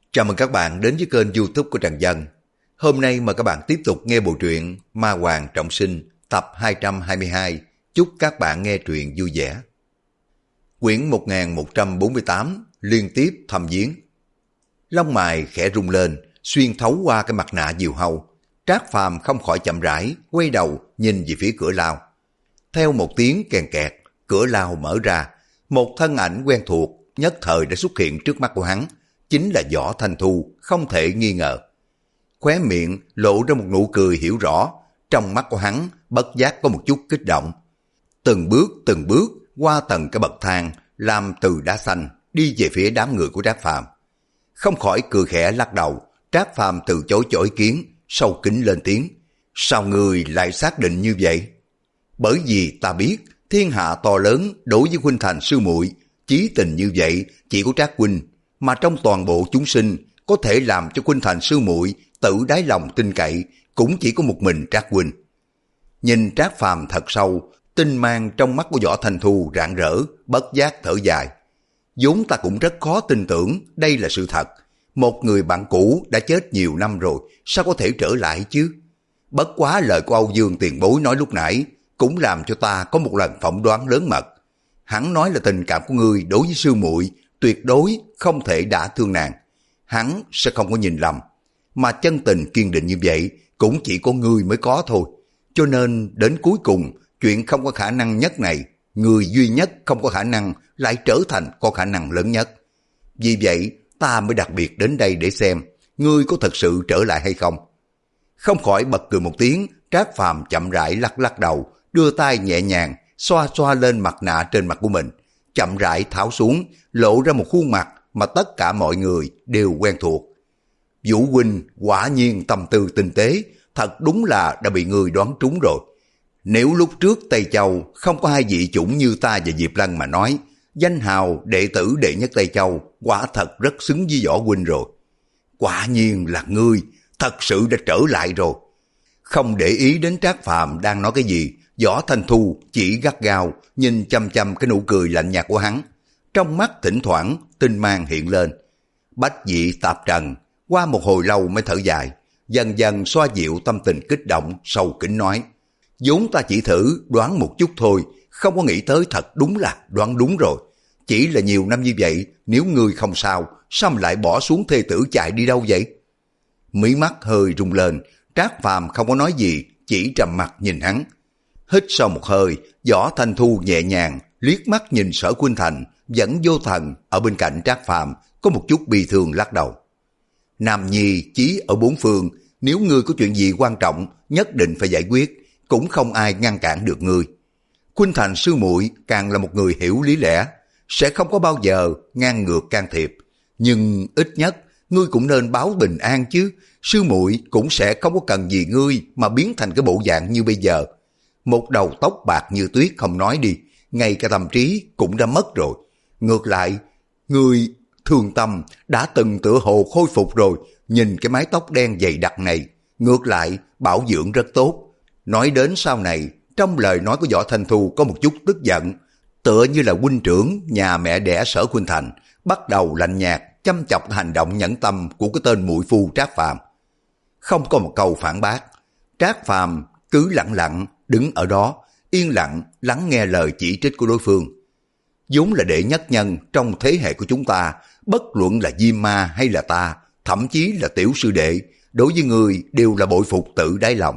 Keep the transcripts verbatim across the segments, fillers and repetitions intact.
Chào mừng các bạn đến với kênh YouTube của Trần Dân. Hôm nay mời các bạn tiếp tục nghe bộ truyện Ma Hoàng Trọng Sinh tập hai trăm hai mươi hai. Chúc các bạn nghe truyện vui vẻ. Quyển một nghìn một trăm bốn mươi tám, liên tiếp thăm viếng. Lông mày khẽ rung lên, xuyên thấu qua cái mặt nạ diều hâu. Trác Phàm không khỏi chậm rãi, quay đầu nhìn về phía cửa lao. Theo một tiếng kèn kẹt, cửa lao mở ra. Một thân ảnh quen thuộc nhất thời đã xuất hiện trước mắt của hắn. Chính là Võ Thanh Thu, không thể nghi ngờ. Khóe miệng lộ ra một nụ cười hiểu rõ, trong mắt của hắn bất giác có một chút kích động. Từng bước từng bước qua tầng cái bậc thang làm từ đá xanh đi về phía đám người của Trác Phàm. Không khỏi cười khẽ lắc đầu, Trác Phàm từ chối cho ý kiến, sâu kính lên tiếng. Sao người lại xác định như vậy? Bởi vì ta biết thiên hạ to lớn đối với huynh thành sư muội, chí tình như vậy chỉ có Trác huynh, mà trong toàn bộ chúng sinh có thể làm cho huynh thành sư muội tự đáy lòng tin cậy cũng chỉ có một mình Trác huynh. Nhìn Trác Phàm thật sâu, tinh mang trong mắt của Võ Thanh Thu rạng rỡ, bất giác thở dài. Vốn ta cũng rất khó tin tưởng đây là sự thật. Một người bạn cũ đã chết nhiều năm rồi, sao có thể trở lại chứ? Bất quá lời của Âu Dương tiền bối nói lúc nãy cũng làm cho ta có một lần phỏng đoán lớn mật. Hắn nói là tình cảm của ngươi đối với sư muội tuyệt đối không thể đả thương nàng. Hắn sẽ không có nhìn lầm. Mà chân tình kiên định như vậy cũng chỉ có ngươi mới có thôi. Cho nên đến cuối cùng, chuyện không có khả năng nhất này, người duy nhất không có khả năng lại trở thành có khả năng lớn nhất. Vì vậy, ta mới đặc biệt đến đây để xem ngươi có thật sự trở lại hay không. Không khỏi bật cười một tiếng, Trác Phàm chậm rãi lắc lắc đầu, đưa tay nhẹ nhàng xoa xoa lên mặt nạ trên mặt của mình, chậm rãi tháo xuống, lộ ra một khuôn mặt mà tất cả mọi người đều quen thuộc. Vũ huynh quả nhiên tâm tư tinh tế, thật đúng là đã bị người đoán trúng rồi. Nếu lúc trước Tây Châu không có hai vị chủng như ta và Diệp Lân mà nói, danh hào đệ tử đệ nhất Tây Châu quả thật rất xứng với Võ huynh rồi. Quả nhiên là ngươi, thật sự đã trở lại rồi. Không để ý đến Trác Phàm đang nói cái gì, Võ Thanh Thu chỉ gắt gao nhìn chăm chăm cái nụ cười lạnh nhạt của hắn. Trong mắt thỉnh thoảng tinh mang hiện lên. Bách dị tạp trần, qua một hồi lâu mới thở dài, dần dần xoa dịu tâm tình kích động, sâu kính nói. Vốn ta chỉ thử đoán một chút thôi, không có nghĩ tới thật đúng là đoán đúng rồi. Chỉ là nhiều năm như vậy, nếu ngươi không sao, sao mà lại bỏ xuống thê tử chạy đi đâu vậy? Mí mắt hơi rung lên, Trác Phàm không có nói gì, chỉ trầm mặt nhìn hắn. Hít sau một hơi, Võ Thanh Thu nhẹ nhàng liếc mắt nhìn Sở Khuynh Thành vẫn vô thần ở bên cạnh Trác Phàm, có một chút bi thương lắc đầu. Nam nhi chí ở bốn phương, nếu ngươi có chuyện gì quan trọng nhất định phải giải quyết, cũng không ai ngăn cản được ngươi. Khuynh Thành sư muội càng là một người hiểu lý lẽ, sẽ không có bao giờ ngang ngược can thiệp, nhưng ít nhất ngươi cũng nên báo bình an chứ. Sư muội cũng sẽ không có cần gì ngươi mà biến thành cái bộ dạng như bây giờ. Một đầu tóc bạc như tuyết không nói đi, ngay cả tâm trí cũng đã mất rồi. Ngược lại, ngươi thương tâm đã từng tựa hồ khôi phục rồi, nhìn cái mái tóc đen dày đặc này, ngược lại bảo dưỡng rất tốt. Nói đến sau này, trong lời nói của Võ Thanh Thu có một chút tức giận, tựa như là huynh trưởng nhà mẹ đẻ Sở Khuynh Thành bắt đầu lạnh nhạt chăm chọc hành động nhẫn tâm của cái tên muội phu Trác Phàm. Không có một câu phản bác, Trác Phàm cứ lặng lặng đứng ở đó, yên lặng lắng nghe lời chỉ trích của đối phương. Vốn là đệ nhất nhân trong thế hệ của chúng ta, bất luận là Diêm Ma hay là ta, thậm chí là tiểu sư đệ, đối với người đều là bội phục tự đáy lòng.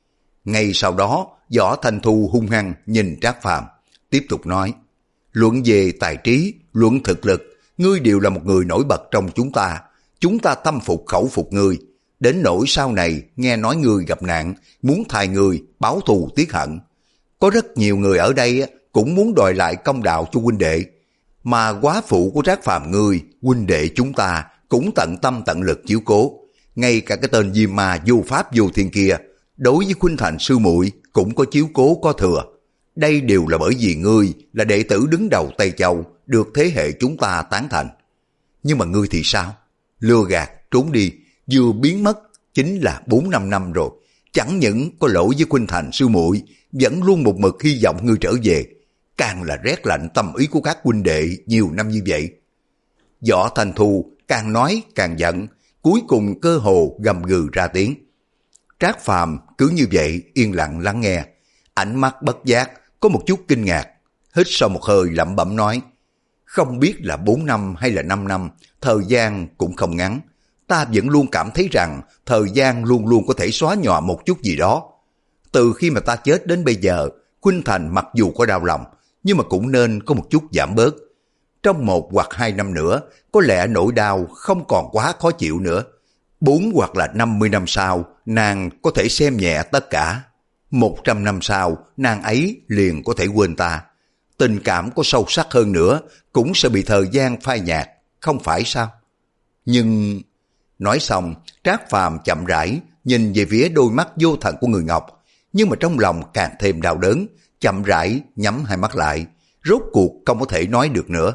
Ngay sau đó, Võ Thanh Thu hung hăng nhìn Trác Phàm, tiếp tục nói, luận về tài trí, luận thực lực, ngươi đều là một người nổi bật trong chúng ta, chúng ta tâm phục khẩu phục ngươi. Đến nỗi sau này nghe nói ngươi gặp nạn, muốn thay ngươi báo thù tiết hận. Có rất nhiều người ở đây cũng muốn đòi lại công đạo cho huynh đệ, mà quá phụ của Trác Phàm ngươi, huynh đệ chúng ta cũng tận tâm tận lực chiếu cố. Ngay cả cái tên Diêm Ma vô pháp vô thiên kia, đối với Khuynh Thành sư muội cũng có chiếu cố có thừa. Đây đều là bởi vì ngươi là đệ tử đứng đầu Tây Châu, được thế hệ chúng ta tán thành. Nhưng mà ngươi thì sao? Lừa gạt, trốn đi, vừa biến mất chính là bốn năm năm rồi. Chẳng những có lỗi với Khuynh Thành sư muội, vẫn luôn một mực hy vọng ngươi trở về, càng là rét lạnh tâm ý của các huynh đệ nhiều năm như vậy. Võ Thanh Thu càng nói càng giận, cuối cùng cơ hồ gầm gừ ra tiếng. Trác Phàm cứ như vậy yên lặng lắng nghe, ánh mắt bất giác có một chút kinh ngạc, hít sâu một hơi lẩm bẩm nói, không biết là bốn năm hay là năm năm, thời gian cũng không ngắn. Ta vẫn luôn cảm thấy rằng thời gian luôn luôn có thể xóa nhòa một chút gì đó. Từ khi mà ta chết đến bây giờ, Khuynh Thành mặc dù có đau lòng, nhưng mà cũng nên có một chút giảm bớt. Trong một hoặc hai năm nữa, có lẽ nỗi đau không còn quá khó chịu nữa. Bốn hoặc là năm mươi năm sau, nàng có thể xem nhẹ tất cả. Một trăm năm sau, nàng ấy liền có thể quên ta. Tình cảm có sâu sắc hơn nữa, cũng sẽ bị thời gian phai nhạt, không phải sao? Nhưng... Nói xong, Trác Phàm chậm rãi nhìn về phía đôi mắt vô thần của người Ngọc, nhưng mà trong lòng càng thêm đau đớn, chậm rãi nhắm hai mắt lại, rốt cuộc không có thể nói được nữa.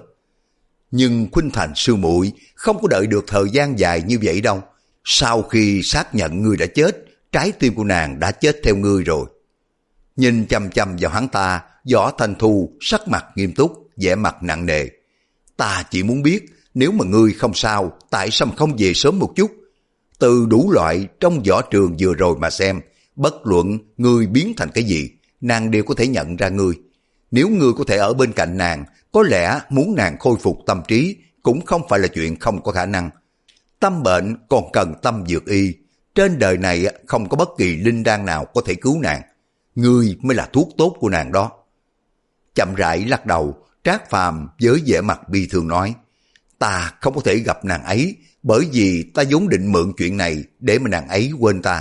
Nhưng Khuynh Thành sư muội không có đợi được thời gian dài như vậy đâu. Sau khi xác nhận ngươi đã chết, trái tim của nàng đã chết theo ngươi rồi. Nhìn chăm chăm vào hắn ta, Võ Thanh Thu sắc mặt nghiêm túc, vẻ mặt nặng nề. Ta chỉ muốn biết, nếu mà ngươi không sao, tại sao không về sớm một chút? Từ đủ loại trong võ trường vừa rồi mà xem, bất luận ngươi biến thành cái gì, nàng đều có thể nhận ra ngươi. Nếu ngươi có thể ở bên cạnh nàng, có lẽ muốn nàng khôi phục tâm trí cũng không phải là chuyện không có khả năng. Tâm bệnh còn cần tâm dược y, trên đời này không có bất kỳ linh đan nào có thể cứu nàng. Ngươi mới là thuốc tốt của nàng đó. Chậm rãi lắc đầu, Trác Phàm với vẻ mặt bi thương nói, ta không có thể gặp nàng ấy, bởi vì ta vốn định mượn chuyện này để mà nàng ấy quên ta.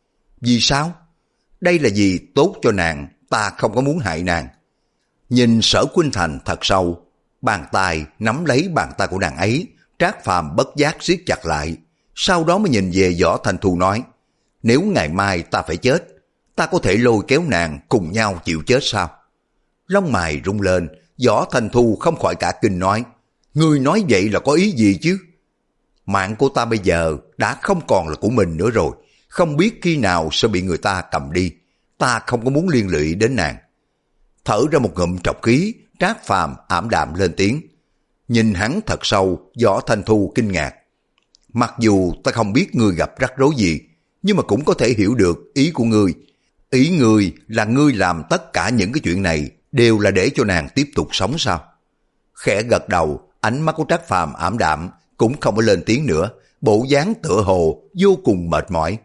Vì sao? Đây là gì tốt cho nàng, ta không có muốn hại nàng. Nhìn Sở Khuynh Thành thật sâu, bàn tay nắm lấy bàn tay của nàng ấy, Trác Phàm bất giác siết chặt lại, sau đó mới nhìn về Võ Thanh Thu nói, nếu ngày mai ta phải chết, ta có thể lôi kéo nàng cùng nhau chịu chết sao? Lông mày rung lên, Võ Thanh Thu không khỏi cả kinh nói, ngươi nói vậy là có ý gì chứ? Mạng của ta bây giờ đã không còn là của mình nữa rồi, không biết khi nào sẽ bị người ta cầm đi, ta không có muốn liên lụy đến nàng. Thở ra một ngụm trọc khí, Trác Phàm ảm đạm lên tiếng. Nhìn hắn thật sâu, Võ Thanh Thu kinh ngạc. Mặc dù ta không biết ngươi gặp rắc rối gì, nhưng mà cũng có thể hiểu được ý của ngươi. Ý ngươi là ngươi làm tất cả những cái chuyện này đều là để cho nàng tiếp tục sống sao? Khẽ gật đầu, ánh mắt của Trác Phàm ảm đạm, cũng không có lên tiếng nữa, bộ dáng tựa hồ vô cùng mệt mỏi.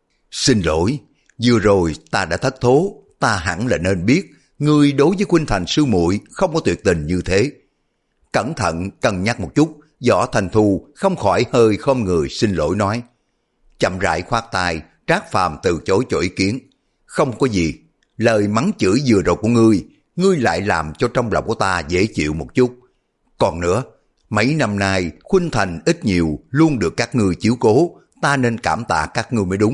Xin lỗi, vừa rồi ta đã thất thố, ta hẳn là nên biết, ngươi đối với Khuynh Thành sư muội không có tuyệt tình như thế. Cẩn thận cân nhắc một chút, Võ Thanh Thu không khỏi hơi khom người xin lỗi nói. Chậm rãi khoát tay, Trác Phàm từ chối cho ý kiến. Không có gì, lời mắng chửi vừa rồi của ngươi, ngươi lại làm cho trong lòng của ta dễ chịu một chút. Còn nữa, mấy năm nay Khuynh Thành ít nhiều luôn được các ngươi chiếu cố, ta nên cảm tạ các ngươi mới đúng.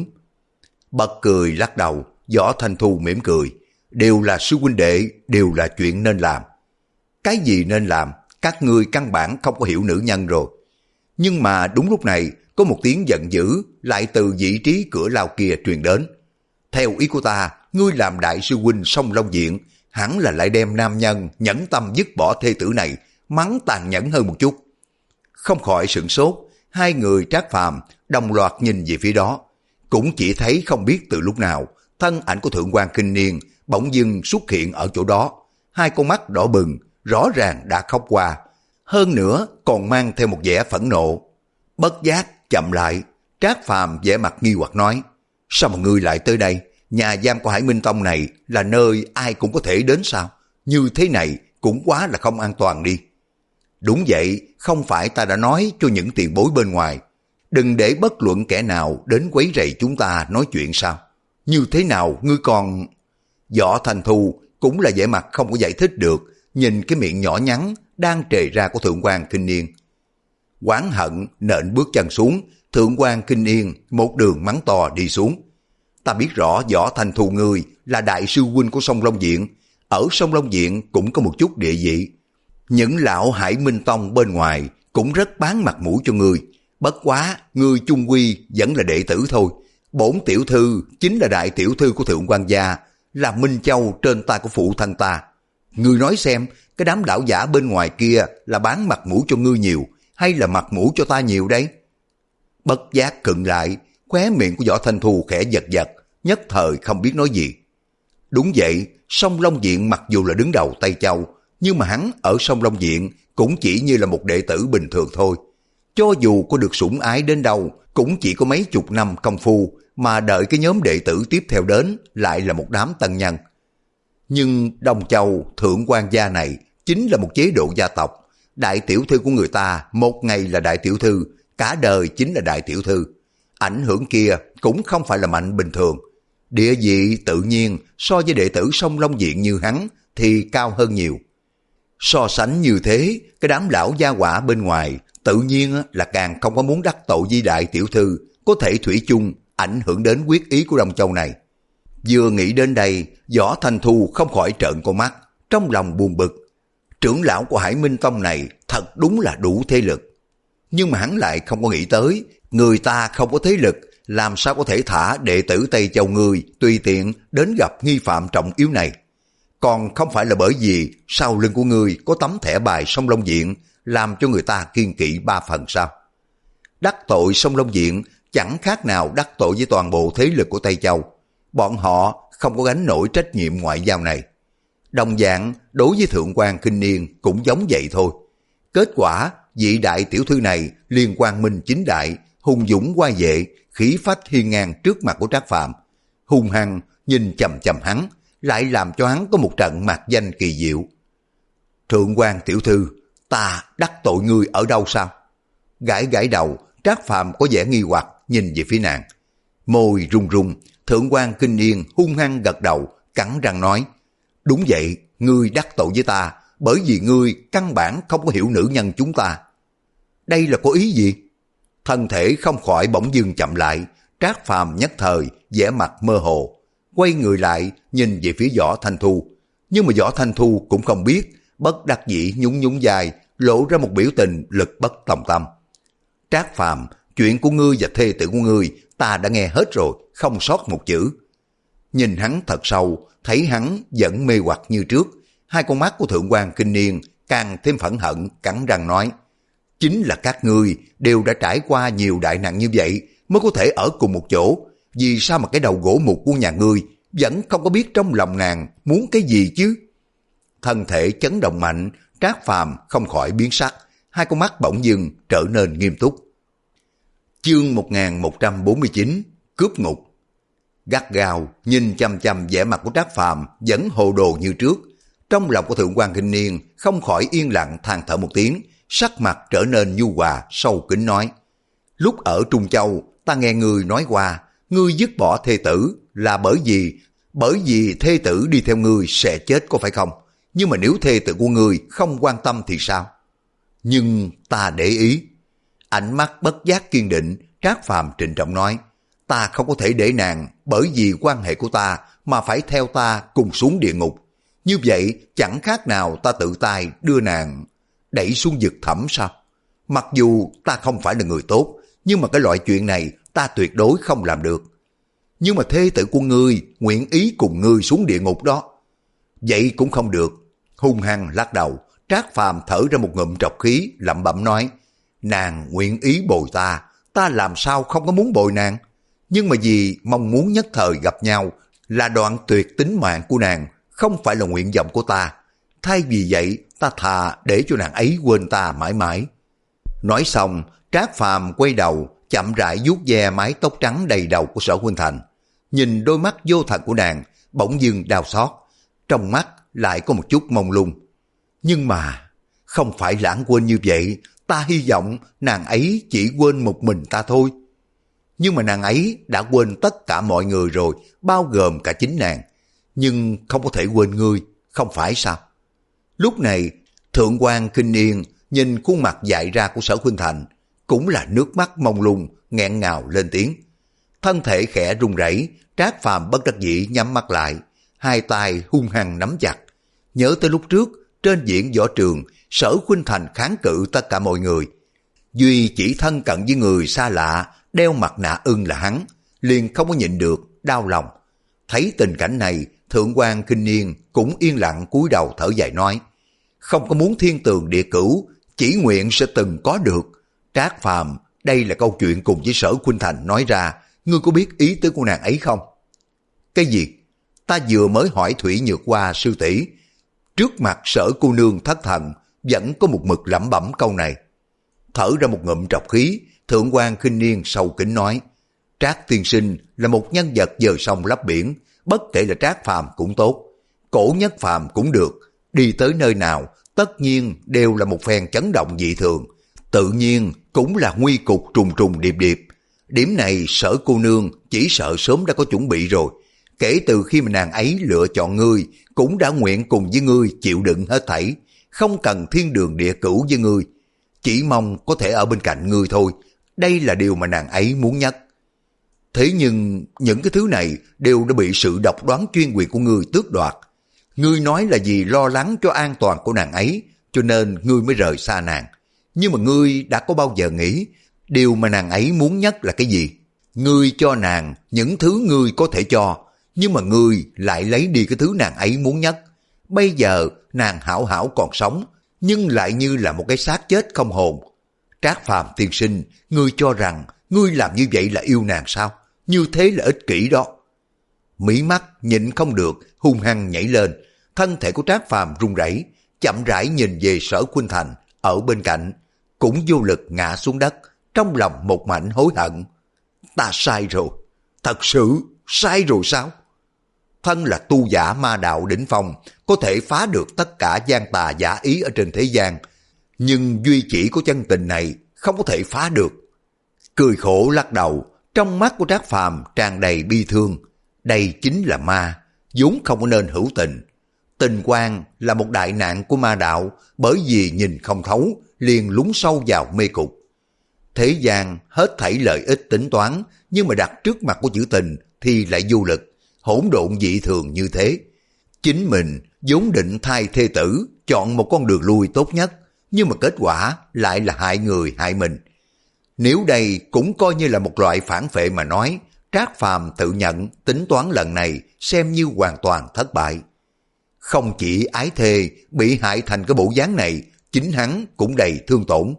Bật cười lắc đầu, Võ Thanh Thu mỉm cười. Đều là sư huynh đệ, đều là chuyện nên làm. Cái gì nên làm, các ngươi căn bản không có hiểu nữ nhân rồi. Nhưng mà đúng lúc này, có một tiếng giận dữ lại từ vị trí cửa lao kia truyền đến. Theo ý của ta, ngươi làm đại sư huynh Song Long Diện, hẳn là lại đem nam nhân nhẫn tâm dứt bỏ thê tử này, mắng tàn nhẫn hơn một chút. Không khỏi sửng sốt, hai người Trác Phàm đồng loạt nhìn về phía đó. Cũng chỉ thấy không biết từ lúc nào, thân ảnh của Thượng quan Kinh Niên bỗng dưng xuất hiện ở chỗ đó. Hai con mắt đỏ bừng, rõ ràng đã khóc qua. Hơn nữa còn mang theo một vẻ phẫn nộ. Bất giác chậm lại, Trác Phàm vẻ mặt nghi hoặc nói, sao mà ngươi lại tới đây? Nhà giam của Hải Minh Tông này là nơi ai cũng có thể đến sao? Như thế này cũng quá là không an toàn đi. Đúng vậy, không phải ta đã nói cho những tiền bối bên ngoài, đừng để bất luận kẻ nào đến quấy rầy chúng ta nói chuyện sao? Như thế nào ngươi còn... Võ Thanh Thu cũng là vẻ mặt không có giải thích được, nhìn cái miệng nhỏ nhắn đang trề ra của Thượng quan Kinh Niên. Oán hận nện bước chân xuống, Thượng quan Kinh Niên một đường mắng to đi xuống. Ta biết rõ Võ Thanh Thu ngươi là đại sư huynh của Song Long Diện, ở Song Long Diện cũng có một chút địa vị. Những lão Hải Minh Tông bên ngoài cũng rất bán mặt mũi cho ngươi, bất quá ngươi chung quy vẫn là đệ tử thôi. Bổn tiểu thư chính là đại tiểu thư của Thượng quan gia, là Minh Châu trên tay của phụ thân ta. Ngươi nói xem, cái đám lão giả bên ngoài kia là bán mặt mũi cho ngươi nhiều, hay là mặt mũi cho ta nhiều đấy? Bất giác khựng lại, khóe miệng của Võ Thanh Thu khẽ giật giật, nhất thời không biết nói gì. Đúng vậy, Sông Long Diện mặc dù là đứng đầu Tây Châu, nhưng mà hắn ở Sông Long Diện cũng chỉ như là một đệ tử bình thường thôi. Cho dù có được sủng ái đến đâu, cũng chỉ có mấy chục năm công phu, mà đợi cái nhóm đệ tử tiếp theo đến lại là một đám tân nhân. Nhưng Đông Châu Thượng quan gia này chính là một chế độ gia tộc. Đại tiểu thư của người ta một ngày là đại tiểu thư, cả đời chính là đại tiểu thư. Ảnh hưởng kia cũng không phải là mạnh bình thường. Địa vị tự nhiên so với đệ tử Sông Long Diện như hắn thì cao hơn nhiều. So sánh như thế, cái đám lão gia hỏa bên ngoài tự nhiên là càng không có muốn đắc tội với đại tiểu thư, có thể thủy chung ảnh hưởng đến quyết ý của Đông Châu này. Vừa nghĩ đến đây, Võ Thanh Thu không khỏi trợn con mắt, trong lòng buồn bực. Trưởng lão của Hải Minh Tông này thật đúng là đủ thế lực. Nhưng mà hắn lại không có nghĩ tới, người ta không có thế lực, làm sao có thể thả đệ tử Tây Châu ngươi tùy tiện đến gặp nghi phạm trọng yếu này. Còn không phải là bởi vì sau lưng của ngươi có tấm thẻ bài Sông Long Diện làm cho người ta kiêng kỵ ba phần sao? Đắc tội Sông Long Diện chẳng khác nào đắc tội với toàn bộ thế lực của Tây Châu. Bọn họ không có gánh nổi trách nhiệm ngoại giao này. Đồng dạng đối với Thượng quan Kinh Niên cũng giống vậy thôi. Kết quả vị đại tiểu thư này liên quan minh chính đại, hùng dũng oai vệ, khí phách hiên ngang trước mặt của Trác Phàm, hung hăng nhìn chằm chằm hắn, lại làm cho hắn có một trận mạc danh kỳ diệu. Thượng quan tiểu thư, ta đắc tội ngươi ở đâu sao? Gãi gãi đầu, Trác Phàm có vẻ nghi hoặc nhìn về phía nàng. Môi run run, Thượng quan Kinh Yên hung hăng gật đầu, cắn răng nói, đúng vậy, ngươi đắc tội với ta, bởi vì ngươi căn bản không có hiểu nữ nhân chúng ta. Đây là có ý gì? Thân thể không khỏi bỗng dưng chậm lại, Trác Phàm nhất thời vẻ mặt mơ hồ, quay người lại nhìn về phía Võ Thanh Thu. Nhưng mà Võ Thanh Thu cũng không biết, bất đắc dĩ nhún nhún vai, lộ ra một biểu tình lực bất tòng tâm. Trác Phàm, chuyện của ngươi và thê tử của ngươi ta đã nghe hết rồi, không sót một chữ. Nhìn hắn thật sâu, thấy hắn vẫn mê hoặc như trước, hai con mắt của Thượng quan Kinh Niên càng thêm phẫn hận, cắn răng nói, chính là các ngươi đều đã trải qua nhiều đại nạn như vậy mới có thể ở cùng một chỗ, vì sao mà cái đầu gỗ mục của nhà ngươi vẫn không có biết trong lòng nàng muốn cái gì chứ? Thân thể chấn động mạnh, Trác Phàm không khỏi biến sắc, hai con mắt bỗng dưng trở nên nghiêm túc. Chương một nghìn một trăm bốn mươi chín, cướp ngục. Gắt gao nhìn chăm chăm vẻ mặt của Trác Phàm vẫn hồ đồ như trước, trong lòng của Thượng quan Kinh Niên không khỏi yên lặng than thở một tiếng, sắc mặt trở nên nhu hòa sâu kín nói, lúc ở Trung Châu ta nghe ngươi nói qua, ngươi dứt bỏ thê tử là bởi vì bởi vì thê tử đi theo ngươi sẽ chết có phải không? Nhưng mà nếu thê tử của ngươi không quan tâm thì sao? Nhưng ta để ý. Ánh mắt bất giác kiên định, Trác Phàm trịnh trọng nói, ta không có thể để nàng bởi vì quan hệ của ta mà phải theo ta cùng xuống địa ngục. Như vậy chẳng khác nào ta tự tay đưa nàng đẩy xuống vực thẳm sao? Mặc dù ta không phải là người tốt, nhưng mà cái loại chuyện này ta tuyệt đối không làm được. Nhưng mà thê tử của ngươi nguyện ý cùng ngươi xuống địa ngục đó. Vậy cũng không được. Hung hăng lắc đầu, Trác Phàm thở ra một ngụm trọc khí, lẩm bẩm nói, nàng nguyện ý bồi ta, ta làm sao không có muốn bồi nàng. Nhưng mà vì mong muốn nhất thời gặp nhau là đoạn tuyệt tính mạng của nàng, không phải là nguyện vọng của ta. Thay vì vậy, ta thà để cho nàng ấy quên ta mãi mãi. Nói xong, Trác Phàm quay đầu, chậm rãi vuốt ve mái tóc trắng đầy đầu của Sở Huynh Thành. Nhìn đôi mắt vô thần của nàng, bỗng dưng đau xót, trong mắt lại có một chút mông lung. Nhưng mà, không phải lãng quên như vậy, ta hy vọng nàng ấy chỉ quên một mình ta thôi. Nhưng mà nàng ấy đã quên tất cả mọi người rồi, bao gồm cả chính nàng. Nhưng không có thể quên ngươi, không phải sao? Lúc này, Thượng quan Kinh Niên nhìn khuôn mặt dại ra của Sở Huynh Thành, cũng là nước mắt mông lung, nghẹn ngào lên tiếng. Thân thể khẽ run rẩy, Trác Phàm bất đắc dĩ nhắm mắt lại, hai tay hung hăng nắm chặt. Nhớ tới lúc trước, trên diễn võ trường, Sở Huynh Thành kháng cự tất cả mọi người. Duy chỉ thân cận với người xa lạ, đeo mặt nạ ưng là hắn, liền không có nhịn được, đau lòng. Thấy tình cảnh này, Thượng quan Kinh Niên cũng yên lặng cúi đầu thở dài nói, không có muốn thiên tường địa cửu, chỉ nguyện sẽ từng có được. Trác Phàm, đây là câu chuyện cùng với Sở Khuynh Thành nói ra, ngươi có biết ý tứ của nàng ấy không? Cái gì? Ta vừa mới hỏi Thủy Nhược Hoa sư tỷ, trước mặt Sở cô nương thất thần, vẫn có một mực lẩm bẩm câu này. Thở ra một ngụm trọc khí, Thượng quan Khinh Niên sâu kính nói, Trác tiên sinh là một nhân vật dời sông lấp biển, bất kể là Trác Phàm cũng tốt, Cổ Nhất Phàm cũng được, đi tới nơi nào tất nhiên đều là một phen chấn động dị thường, tự nhiên cũng là nguy cục trùng trùng điệp điệp. Điểm này Sở cô nương chỉ sợ sớm đã có chuẩn bị rồi, kể từ khi mà nàng ấy lựa chọn ngươi, cũng đã nguyện cùng với ngươi chịu đựng hết thảy, không cần thiên đường địa cửu với ngươi, chỉ mong có thể ở bên cạnh ngươi thôi, đây là điều mà nàng ấy muốn nhất. Thế nhưng những cái thứ này đều đã bị sự độc đoán chuyên quyền của ngươi tước đoạt. Ngươi nói là vì lo lắng cho an toàn của nàng ấy, cho nên ngươi mới rời xa nàng. Nhưng mà ngươi đã có bao giờ nghĩ điều mà nàng ấy muốn nhất là cái gì? Ngươi cho nàng những thứ ngươi có thể cho, nhưng mà ngươi lại lấy đi cái thứ nàng ấy muốn nhất. Bây giờ nàng hảo hảo còn sống, nhưng lại như là một cái xác chết không hồn. Trác Phàm tiên sinh, ngươi cho rằng ngươi làm như vậy là yêu nàng sao? Như thế là ích kỷ đó. Mí mắt nhịn không được, hung hăng nhảy lên. Thân thể của Trác Phàm run rẩy, chậm rãi nhìn về Sở Khuynh Thành ở bên cạnh, cũng vô lực ngã xuống đất, trong lòng một mảnh hối hận. Ta sai rồi, thật sự sai rồi sao? Thân là tu giả ma đạo đỉnh phong, có thể phá được tất cả gian tà giả ý ở trên thế gian, nhưng duy chỉ có chân tình này không có thể phá được. Cười khổ lắc đầu, trong mắt của Trác Phàm tràn đầy bi thương. Đây chính là ma, vốn không có nên hữu tình. Tình quan là một đại nạn của ma đạo, bởi vì nhìn không thấu, liền lún sâu vào mê cục. Thế gian hết thảy lợi ích tính toán, nhưng mà đặt trước mặt của chữ tình thì lại vô lực, hỗn độn dị thường như thế. Chính mình vốn định thay thê tử, chọn một con đường lui tốt nhất, nhưng mà kết quả lại là hại người hại mình. Nếu đây cũng coi như là một loại phản phệ mà nói, Trác Phàm tự nhận tính toán lần này xem như hoàn toàn thất bại. Không chỉ ái thê bị hại thành cái bộ dáng này, chính hắn cũng đầy thương tổn.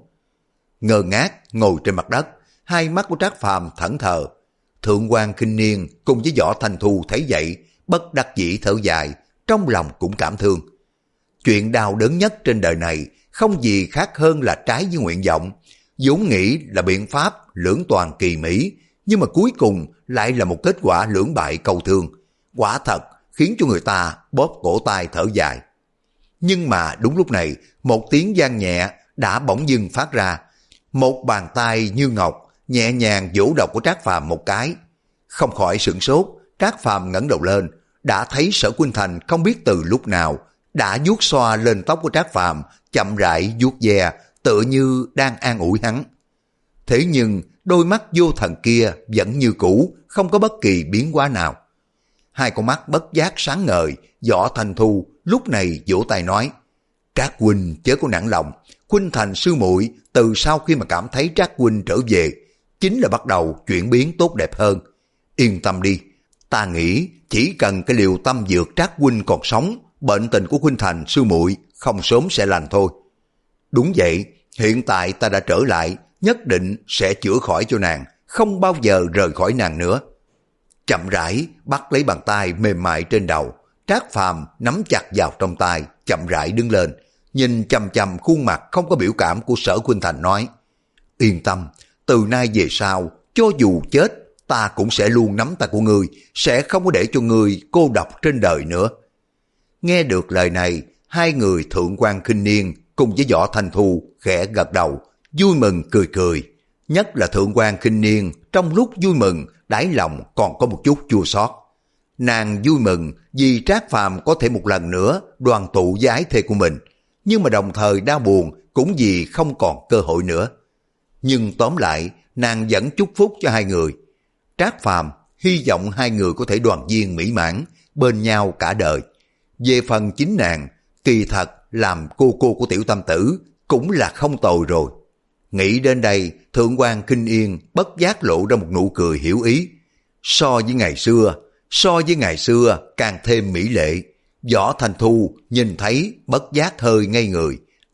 Ngơ ngác ngồi trên mặt đất, hai mắt của Trác Phàm thẫn thờ. Thượng quan Khinh Niên cùng với Võ Thành Thu thấy vậy, bất đắc dĩ thở dài, trong lòng cũng cảm thương. Chuyện đau đớn nhất trên đời này không gì khác hơn là trái với nguyện vọng, vốn nghĩ là biện pháp lưỡng toàn kỳ mỹ, nhưng mà cuối cùng lại là một kết quả lưỡng bại cầu thương. Quả thật khiến cho người ta bóp cổ tay thở dài. Nhưng mà đúng lúc này, một tiếng vang nhẹ đã bỗng dưng phát ra. Một bàn tay như ngọc nhẹ nhàng vỗ đầu của Trác Phàm một cái. Không khỏi sửng sốt, Trác Phàm ngẩng đầu lên, đã thấy Sở Khuynh Thành không biết từ lúc nào đã vuốt xoa lên tóc của Trác Phàm, chậm rãi vuốt ve, tựa như đang an ủi hắn. Thế nhưng đôi mắt vô thần kia vẫn như cũ, không có bất kỳ biến hóa nào. Hai con mắt bất giác sáng ngời, Võ Thành Thu lúc này vỗ tay nói, Trác huynh chớ có nản lòng, Khuynh Thành sư muội từ sau khi mà cảm thấy Trác huynh trở về, chính là bắt đầu chuyển biến tốt đẹp hơn. Yên tâm đi, ta nghĩ chỉ cần cái liều tâm dược Trác huynh còn sống, bệnh tình của Khuynh Thành sư muội không sớm sẽ lành thôi. Đúng vậy, hiện tại ta đã trở lại, nhất định sẽ chữa khỏi cho nàng, không bao giờ rời khỏi nàng nữa. Chậm rãi bắt lấy bàn tay mềm mại trên đầu, Trác Phàm nắm chặt vào trong tay, chậm rãi đứng lên, nhìn chằm chằm khuôn mặt không có biểu cảm của Sở Khuynh Thành nói, yên tâm, từ nay về sau, cho dù chết, ta cũng sẽ luôn nắm tay của ngươi, sẽ không có để cho ngươi cô độc trên đời nữa. Nghe được lời này, hai người Thượng quan Khinh Niên cùng với Võ Thành Thu khẽ gật đầu, vui mừng cười cười. Nhất là Thượng quan Khinh Niên trong lúc vui mừng, đáy lòng còn có một chút chua xót. Nàng vui mừng vì Trác Phàm có thể một lần nữa đoàn tụ với ái thê của mình, nhưng mà đồng thời đau buồn cũng vì không còn cơ hội nữa. Nhưng tóm lại, nàng vẫn chúc phúc cho hai người. Trác Phàm hy vọng hai người có thể đoàn viên mỹ mãn, bên nhau cả đời. Về phần chính nàng, kỳ thật làm cô cô của tiểu tam tử cũng là không tồi rồi. Nghĩ đến đây, Thượng quan Khinh Yên bất giác lộ ra một nụ cười hiểu ý. So với ngày xưa, so với ngày xưa càng thêm mỹ lệ. Võ Thành Thu nhìn thấy bất giác hơi ngây người.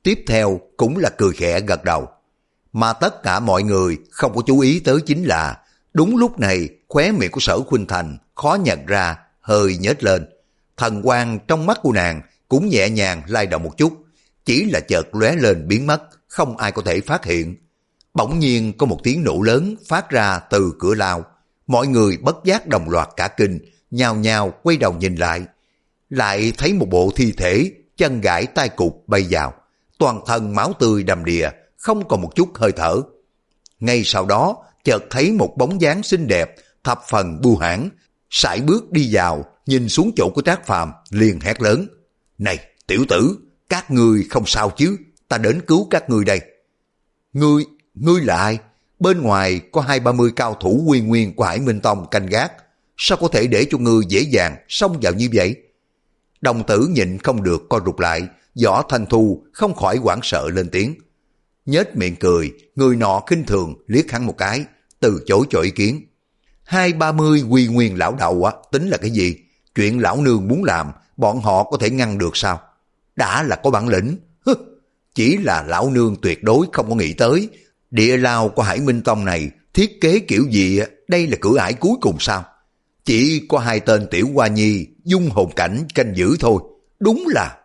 tiếp theo cũng là cười khẽ gật đầu. Mà tất cả mọi người không có chú ý tới chính là đúng lúc này khóe miệng của Sở Khuynh Thành khó nhận ra hơi nhếch lên. Thần quang trong mắt của nàng cũng nhẹ nhàng lay động một chút, chỉ là chợt lóe lên biến mất, không ai có thể phát hiện. Bỗng nhiên có một tiếng nổ lớn phát ra từ cửa lao, mọi người bất giác đồng loạt cả kinh, nhao nhao quay đầu nhìn lại. Lại thấy một bộ thi thể, chân gãy tay cụt bay vào, toàn thân máu tươi đầm đìa, không còn một chút hơi thở. Ngay sau đó, chợt thấy một bóng dáng xinh đẹp, thập phần bưu hãn, sải bước đi vào, nhìn xuống chỗ của Trác Phàm, liền hét lớn: "Này, tiểu tử, các ngươi không sao chứ? Ta đến cứu các ngươi đây." "Ngươi, ngươi là ai? Bên ngoài có hai ba mươi cao thủ Quy Nguyên của Hải Minh Tông canh gác, sao có thể để cho ngươi dễ dàng xông vào như vậy?" Đồng tử nhịn không được co rụt lại, Võ Thanh Thu không khỏi hoảng sợ lên tiếng. Nhếch miệng cười, người nọ khinh thường liếc hắn một cái, từ chối cho ý kiến. Hai ba mươi Quy Nguyên lão đầu á, tính là cái gì? Chuyện lão nương muốn làm, bọn họ có thể ngăn được sao? Đã là có bản lĩnh, hứ, chỉ là lão nương tuyệt đối không có nghĩ tới, địa lao của Hải Minh Tông này thiết kế kiểu gì, đây là cửa ải cuối cùng sao? Chỉ có hai tên tiểu hoa nhi dung hồn cảnh canh giữ thôi, đúng là...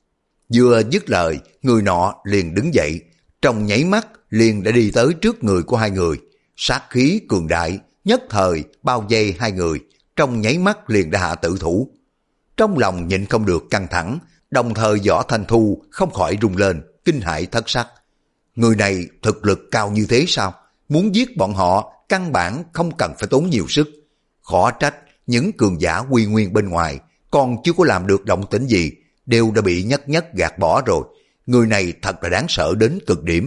Vừa dứt lời, người nọ liền đứng dậy, trong nháy mắt liền đã đi tới trước người của hai người, sát khí cường đại, nhất thời bao vây hai người, trong nháy mắt liền đã hạ tử thủ. Trong lòng nhịn không được căng thẳng, đồng thời Võ Thanh Thu không khỏi rung lên, kinh hãi thất sắc. Người này thực lực cao như thế sao? Muốn giết bọn họ, căn bản không cần phải tốn nhiều sức. Khó trách, những cường giả Quy Nguyên bên ngoài, còn chưa có làm được động tĩnh gì, đều đã bị nhất nhất gạt bỏ rồi. Người này thật là đáng sợ đến cực điểm.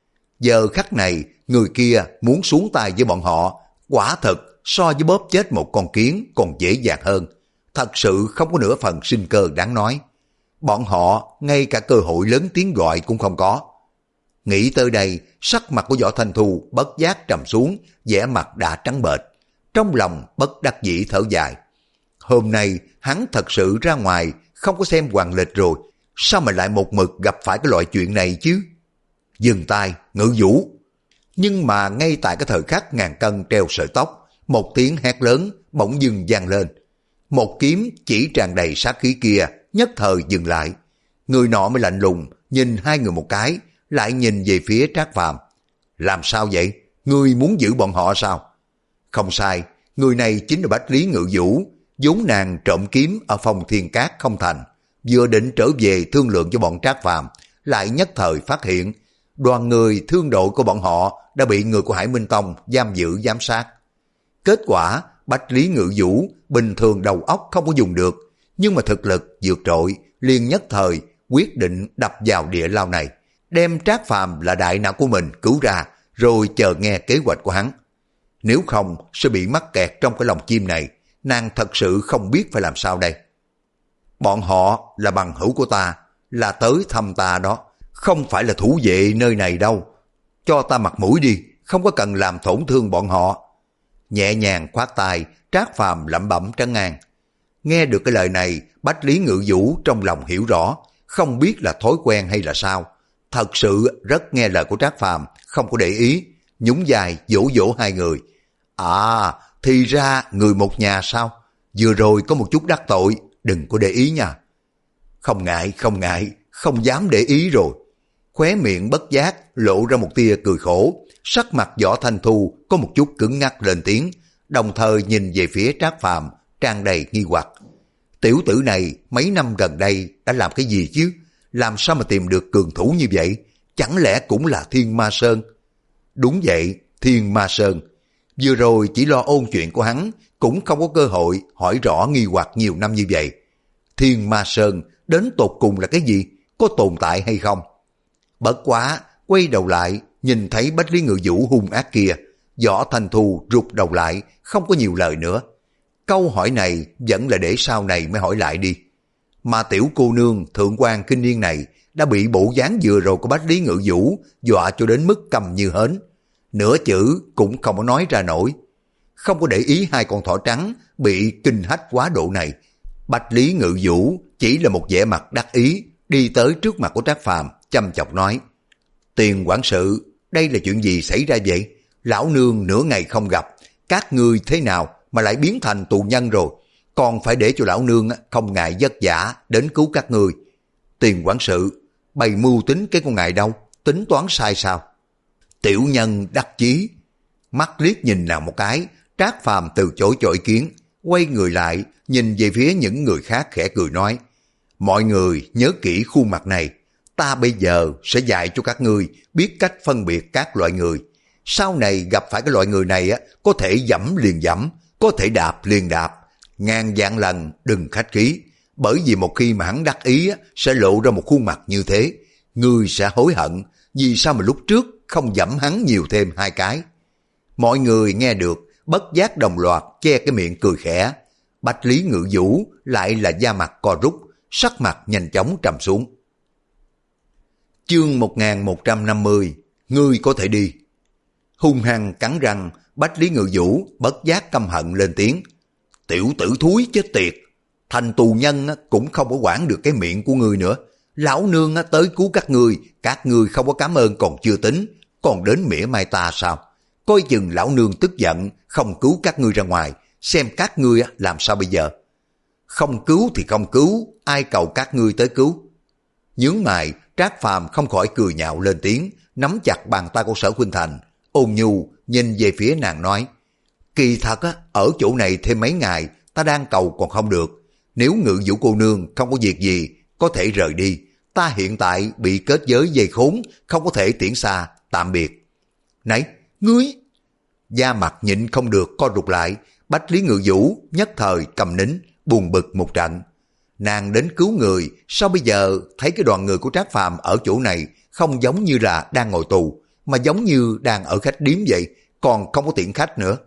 Giờ khắc này, người kia muốn xuống tay với bọn họ, quả thật so với bóp chết một con kiến còn dễ dàng hơn. Thật sự không có nửa phần sinh cơ đáng nói. Bọn họ ngay cả cơ hội lớn tiếng gọi cũng không có. Nghĩ tới đây, sắc mặt của Võ Thanh Thu bất giác trầm xuống, vẻ mặt đã trắng bệch. Trong lòng bất đắc dĩ thở dài. Hôm nay hắn thật sự ra ngoài không có xem hoàng lịch rồi, sao mà lại một mực gặp phải cái loại chuyện này chứ? Dừng tay, Ngự Vũ. Nhưng mà ngay tại cái thời khắc ngàn cân treo sợi tóc, một tiếng hét lớn bỗng dưng vang lên. Một kiếm chỉ tràn đầy sát khí kia nhất thời dừng lại. Người nọ mới lạnh lùng nhìn hai người một cái, lại nhìn về phía Trác Phàm. Làm sao vậy? Ngươi muốn giữ bọn họ sao? Không sai, người này chính là Bách Lý Ngự Vũ, vốn nàng trộm kiếm ở phòng Thiên Cát không thành, vừa định trở về thương lượng cho bọn Trác Phàm, lại nhất thời phát hiện đoàn người thương đội của bọn họ đã bị người của Hải Minh Tông giam giữ giám sát. Kết quả Bách Lý Ngự Vũ bình thường đầu óc không có dùng được, nhưng mà thực lực vượt trội, liền nhất thời quyết định đập vào địa lao này, đem Trác Phàm là đại não của mình cứu ra, rồi chờ nghe kế hoạch của hắn. Nếu không sẽ bị mắc kẹt trong cái lồng chim này, nàng thật sự không biết phải làm sao đây. Bọn họ là bằng hữu của ta, là tới thăm ta đó, không phải là thủ vệ nơi này đâu. Cho ta mặt mũi đi, không có cần làm tổn thương bọn họ. Nhẹ nhàng khoát tay, Trác Phàm lẩm bẩm trấn an. Nghe được cái lời này, Bách Lý Ngự Vũ trong lòng hiểu rõ, không biết là thói quen hay là sao. Thật sự rất nghe lời của Trác Phàm, không có để ý, nhún vai dỗ dỗ hai người. À, thì ra người một nhà sao? Vừa rồi có một chút đắc tội, đừng có để ý nha. Không ngại, không ngại, không dám để ý rồi. Khóe miệng bất giác lộ ra một tia cười khổ, sắc mặt Võ Thanh Thu có một chút cứng ngắc lên tiếng, đồng thời nhìn về phía Trác Phàm tràn đầy nghi hoặc. Tiểu tử này mấy năm gần đây đã làm cái gì chứ? Làm sao mà tìm được cường thủ như vậy? Chẳng lẽ cũng là Thiên Ma Sơn? Đúng vậy, Thiên Ma Sơn. Vừa rồi chỉ lo ôn chuyện của hắn, cũng không có cơ hội hỏi rõ nghi hoặc nhiều năm như vậy. Thiên Ma Sơn đến tột cùng là cái gì? Có tồn tại hay không? Bất quá, quay đầu lại, nhìn thấy Bách Lý Ngự Vũ hung ác kia, Võ Thanh Thu rụt đầu lại, không có nhiều lời nữa. Câu hỏi này vẫn là để sau này mới hỏi lại đi. Mà tiểu cô nương Thượng quan Kinh Niên này đã bị bộ dáng vừa rồi của Bách Lý Ngự Vũ dọa cho đến mức câm như hến. Nửa chữ cũng không có nói ra nổi. Không có để ý hai con thỏ trắng bị kinh hách quá độ này. Bách Lý Ngự Vũ chỉ là một vẻ mặt đắc ý đi tới trước mặt của Trác Phàm, chăm chọc nói: Tiền quản sự, đây là chuyện gì xảy ra vậy? Lão nương nửa ngày không gặp, các ngươi thế nào mà lại biến thành tù nhân rồi? Còn phải để cho lão nương không ngại vất vả đến cứu các ngươi. Tiền quản sự, bày mưu tính cái con ngài đâu, tính toán sai sao? Tiểu nhân đắc chí. Mắt liếc nhìn nào một cái, Trác Phàm từ chối cho ý kiến, quay người lại nhìn về phía những người khác khẽ cười nói: Mọi người nhớ kỹ khuôn mặt này, ta bây giờ sẽ dạy cho các ngươi biết cách phân biệt các loại người. Sau này gặp phải cái loại người này á, có thể dẫm liền dẫm, có thể đạp liền đạp, ngàn vạn lần đừng khách khí, bởi vì một khi mà hắn đắc ý á, sẽ lộ ra một khuôn mặt như thế, ngươi sẽ hối hận vì sao mà lúc trước không dẫm hắn nhiều thêm hai cái. Mọi người nghe được bất giác đồng loạt che cái miệng cười khẽ. Bách Lý Ngự Vũ lại là da mặt co rút, sắc mặt nhanh chóng trầm xuống. Chương một nghìn một trăm năm mươi, ngươi có thể đi. Hung hăng cắn răng, Bách Lý Ngự Vũ bất giác căm hận lên tiếng: Tiểu tử thúi chết tiệt, thành tù nhân cũng không có quản được cái miệng của ngươi nữa. Lão nương tới cứu các ngươi, các ngươi không có cảm ơn còn chưa tính, còn đến mỉa mai ta sao? Coi chừng lão nương tức giận, không cứu các ngươi ra ngoài, xem các ngươi làm sao bây giờ? Không cứu thì không cứu, ai cầu các ngươi tới cứu? Nhướng mày, Trác Phàm không khỏi cười nhạo lên tiếng, nắm chặt bàn tay của Sở Khuynh Thành, ôn nhu nhìn về phía nàng nói: Kỳ thật á, ở chỗ này thêm mấy ngày, ta đang cầu còn không được. Nếu Ngự Vũ cô nương không có việc gì, có thể rời đi. Ta hiện tại bị kết giới dây khốn, không có thể tiễn xa, tạm biệt. Này, ngươi! Da mặt nhịn không được co rụt lại, Bách Lý Ngự Vũ nhất thời cầm nín, buồn bực một trận. Nàng đến cứu người, sao bây giờ thấy cái đoàn người của Trác Phàm ở chỗ này không giống như là đang ngồi tù, mà giống như đang ở khách điếm vậy, còn không có tiện khách nữa.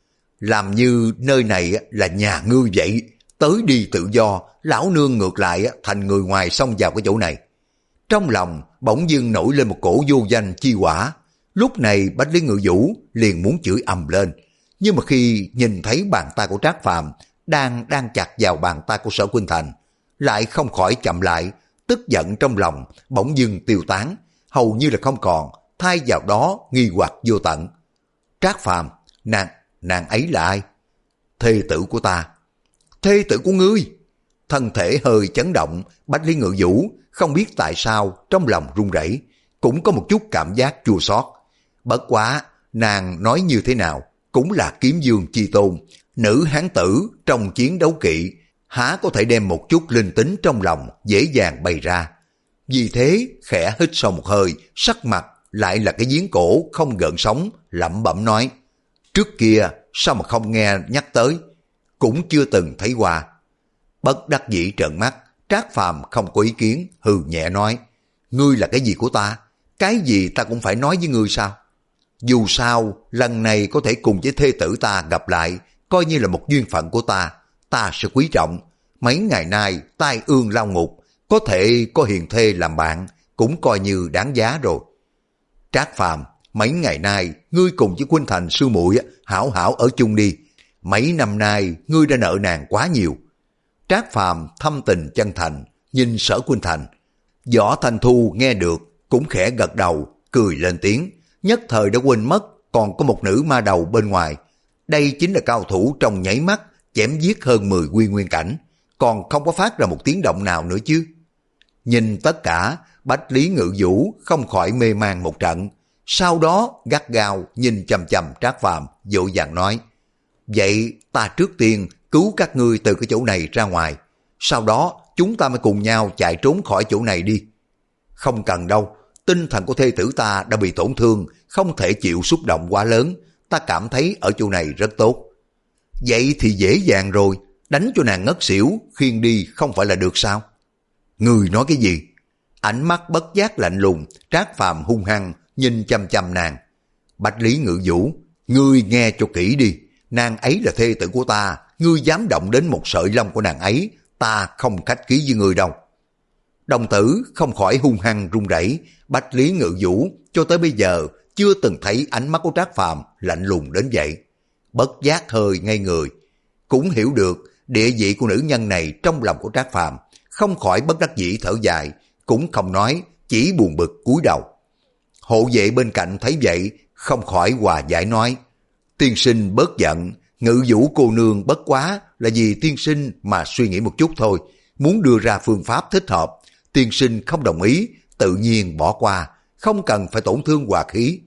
Làm như nơi này là nhà ngươi vậy, tới đi tự do, lão nương ngược lại thành người ngoài xông vào cái chỗ này. Trong lòng bỗng dưng nổi lên một cổ vô danh chi hỏa. Lúc này Bách Lý Ngự Vũ liền muốn chửi ầm lên, nhưng mà khi nhìn thấy bàn tay của Trác Phàm đang đang chặt vào bàn tay của Sở Khuynh Thành, lại không khỏi chậm lại, tức giận trong lòng bỗng dưng tiêu tán, hầu như là không còn, thay vào đó nghi hoặc vô tận. Trác Phàm, nàng, nàng ấy là ai? Thê tử của ta. Thê tử của ngươi? Thân thể hơi chấn động, Bách Lý Ngự Vũ không biết tại sao trong lòng run rẩy, cũng có một chút cảm giác chua xót. Bất quá, nàng nói như thế nào cũng là Kiếm Dương chi tôn, nữ hán tử trong chiến đấu kỵ, há có thể đem một chút linh tính trong lòng dễ dàng bày ra. Vì thế khẽ hít sâu một hơi, sắc mặt lại là cái giếng cổ không gợn sóng, lẩm bẩm nói: Trước kia sao mà không nghe nhắc tới, cũng chưa từng thấy qua. Bất đắc dĩ trợn mắt, Trác Phàm không có ý kiến, hừ nhẹ nói: Ngươi là cái gì của ta? Cái gì ta cũng phải nói với ngươi sao? Dù sao, lần này có thể cùng với thê tử ta gặp lại, coi như là một duyên phận của ta, ta sẽ quý trọng. Mấy ngày nay tai ương lao ngục, có thể có hiền thê làm bạn, cũng coi như đáng giá rồi. Trác Phàm, mấy ngày nay ngươi cùng với Khuynh Thành sư muội hảo hảo ở chung đi. Mấy năm nay ngươi đã nợ nàng quá nhiều. Trác Phàm thâm tình chân thành nhìn Sở Khuynh Thành. Võ Thanh Thu nghe được cũng khẽ gật đầu, cười lên tiếng, nhất thời đã quên mất còn có một nữ ma đầu bên ngoài. Đây chính là cao thủ trong nháy mắt chém giết hơn mười quy nguyên cảnh, còn không có phát ra một tiếng động nào nữa chứ. Nhìn tất cả, Bách Lý Ngự Vũ không khỏi mê man một trận, sau đó gắt gao nhìn chằm chằm Trác Phàm, dỗ dàng nói: Vậy ta trước tiên cứu các ngươi từ cái chỗ này ra ngoài, sau đó chúng ta mới cùng nhau chạy trốn khỏi chỗ này đi. Không cần đâu, tinh thần của thê tử ta đã bị tổn thương, không thể chịu xúc động quá lớn, ta cảm thấy ở chỗ này rất tốt. Vậy thì dễ dàng rồi, đánh cho nàng ngất xỉu, khiêng đi không phải là được sao? Người nói cái gì? Ánh mắt bất giác lạnh lùng, Trác Phàm hung hăng nhìn chăm chăm nàng. Bách Lý Ngự Vũ, ngươi nghe cho kỹ đi, nàng ấy là thê tử của ta, ngươi dám động đến một sợi lông của nàng ấy, ta không khách khí với ngươi đâu. Đồng tử không khỏi hung hăng run rẩy. Bách Lý Ngự Vũ cho tới bây giờ chưa từng thấy ánh mắt của Trác Phàm lạnh lùng đến vậy. Bất giác hơi ngây người, cũng hiểu được địa vị của nữ nhân này trong lòng của Trác Phàm, không khỏi bất đắc dĩ thở dài, cũng không nói, chỉ buồn bực cúi đầu. Hộ vệ bên cạnh thấy vậy, không khỏi hòa giải nói, tiên sinh bớt giận, Ngự Vũ cô nương bất quá là vì tiên sinh mà suy nghĩ một chút thôi, muốn đưa ra phương pháp thích hợp, tiên sinh không đồng ý, tự nhiên bỏ qua, không cần phải tổn thương hòa khí.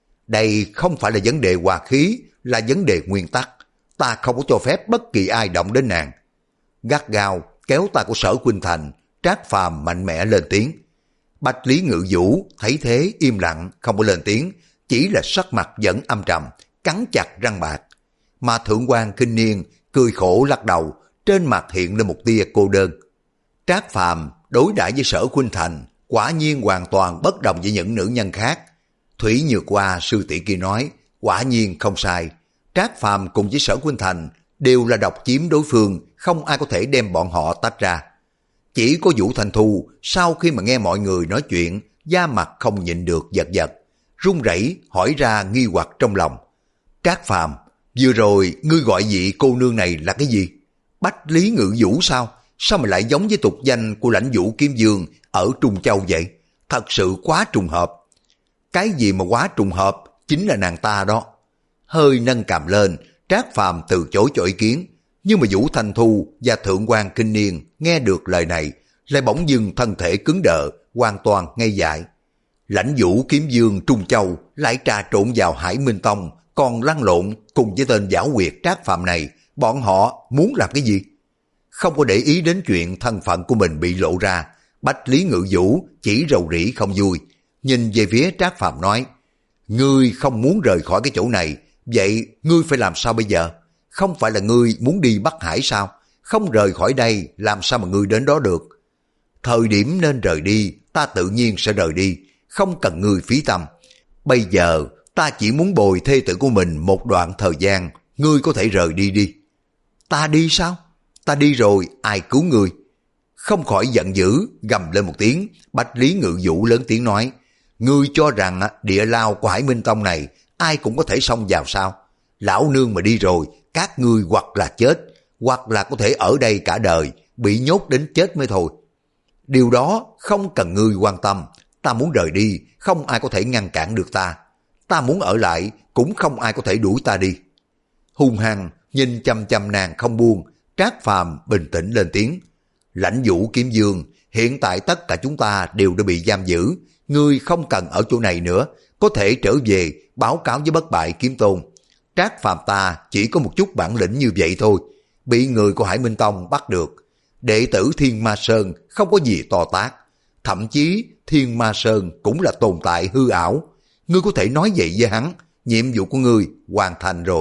Đây không phải là vấn đề hòa khí, là vấn đề nguyên tắc, ta không có cho phép bất kỳ ai động đến nàng. Gắt gao kéo tay của Sở Khuynh Thành, Trác Phàm mạnh mẽ lên tiếng. Bạch Lý Ngự Vũ thấy thế im lặng không có lên tiếng, chỉ là sắc mặt vẫn âm trầm, cắn chặt răng bạc. Mà Thượng quan Kinh Niên cười khổ lắc đầu, trên mặt hiện lên một tia cô đơn. Trác Phàm đối đãi với Sở Khuynh Thành quả nhiên hoàn toàn bất đồng với những nữ nhân khác. Thủy Nhược Hoa sư tỷ kia nói, quả nhiên không sai. Trác Phàm cùng với Sở Khuynh Thành đều là độc chiếm đối phương, không ai có thể đem bọn họ tách ra. Chỉ có Vũ Thanh Thu sau khi mà nghe mọi người nói chuyện, da mặt không nhịn được giật giật, run rẩy hỏi ra nghi hoặc trong lòng. Trác Phàm, vừa rồi ngươi gọi vị cô nương này là cái gì? Bách Lý Ngự Vũ sao? Sao mà lại giống với tục danh của Lãnh Vũ Kiếm Dương ở Trung Châu vậy? Thật sự quá trùng hợp. Cái gì mà quá trùng hợp, chính là nàng ta đó. Hơi nâng cằm lên, Trác Phàm từ chối cho ý kiến, nhưng mà Vũ Thanh Thu và Thượng quan Kinh Niên nghe được lời này, lại bỗng dưng thân thể cứng đờ, hoàn toàn ngây dại. Lãnh Vũ Kiếm Dương Trung Châu lại trà trộn vào Hải Minh Tông, còn lăn lộn cùng với tên giảo quyệt Trác Phàm này, bọn họ muốn làm cái gì? Không có để ý đến chuyện thân phận của mình bị lộ ra, Bách Lý Ngự Vũ chỉ rầu rĩ không vui, nhìn về phía Trác Phàm nói, ngươi không muốn rời khỏi cái chỗ này, vậy ngươi phải làm sao bây giờ? Không phải là ngươi muốn đi Bắc Hải sao? Không rời khỏi đây, làm sao mà ngươi đến đó được? Thời điểm nên rời đi, ta tự nhiên sẽ rời đi, không cần ngươi phí tâm. Bây giờ, ta chỉ muốn bồi thê tử của mình một đoạn thời gian, ngươi có thể rời đi đi. Ta đi sao? Ta đi rồi, ai cứu ngươi? Không khỏi giận dữ, gầm lên một tiếng, Bách Lý Ngự Vũ lớn tiếng nói, ngươi cho rằng địa lao của Hải Minh Tông này, ai cũng có thể xông vào sao? Lão nương mà đi rồi, các ngươi hoặc là chết, hoặc là có thể ở đây cả đời, bị nhốt đến chết mới thôi. Điều đó không cần ngươi quan tâm, ta muốn rời đi, không ai có thể ngăn cản được ta. Ta muốn ở lại, cũng không ai có thể đuổi ta đi. Hung hăng, nhìn chăm chăm nàng không buông, Trác Phàm bình tĩnh lên tiếng. Lãnh Vũ Kiếm Dương, hiện tại tất cả chúng ta đều đã bị giam giữ, ngươi không cần ở chỗ này nữa, có thể trở về báo cáo với Bất Bại Kiếm Tôn. Trác Phàm ta chỉ có một chút bản lĩnh như vậy thôi, bị người của Hải Minh Tông bắt được. Đệ tử Thiên Ma Sơn không có gì to tát, thậm chí Thiên Ma Sơn cũng là tồn tại hư ảo. Ngươi có thể nói vậy với hắn, nhiệm vụ của ngươi hoàn thành rồi.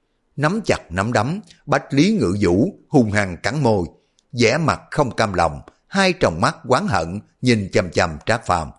Nắm chặt nắm đấm, Bách Lý Ngự Vũ hung hăng cắn môi, vẻ mặt không cam lòng, hai tròng mắt oán hận nhìn chằm chằm Trác Phàm.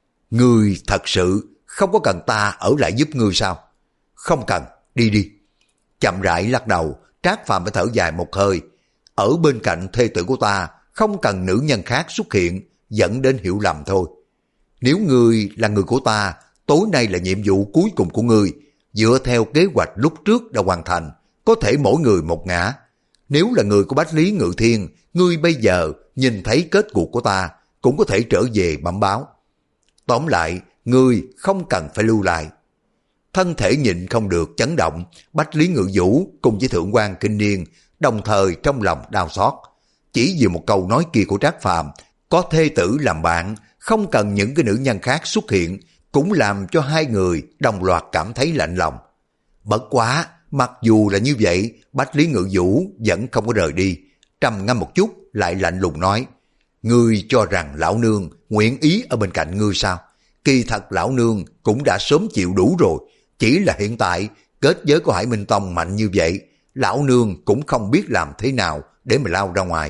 Ngươi thật sự không có cần ta ở lại giúp ngươi sao? Không cần, đi đi. Chậm rãi lắc đầu, Trác Phàm phải thở dài một hơi. Ở bên cạnh thê tử của ta, không cần nữ nhân khác xuất hiện, dẫn đến hiểu lầm thôi. Nếu ngươi là người của ta, tối nay là nhiệm vụ cuối cùng của ngươi, dựa theo kế hoạch lúc trước đã hoàn thành, có thể mỗi người một ngã. Nếu là người của Bách Lý Ngự Thiên, ngươi bây giờ nhìn thấy kết cục của ta, cũng có thể trở về bẩm báo. Tóm lại, ngươi không cần phải lưu lại. Thân thể nhịn không được chấn động, Bách Lý Ngự Vũ cùng với Thượng quan Kinh Niên đồng thời trong lòng đau xót. Chỉ vì một câu nói kia của Trác Phàm, có thê tử làm bạn, không cần những cái nữ nhân khác xuất hiện, cũng làm cho hai người đồng loạt cảm thấy lạnh lòng. Bất quá, mặc dù là như vậy, Bách Lý Ngự Vũ vẫn không có rời đi, trầm ngâm một chút lại lạnh lùng nói, ngươi cho rằng lão nương nguyện ý ở bên cạnh ngươi sao? Kỳ thật lão nương cũng đã sớm chịu đủ rồi, chỉ là hiện tại kết giới của Hải Minh Tông mạnh như vậy, lão nương cũng không biết làm thế nào để mà lao ra ngoài.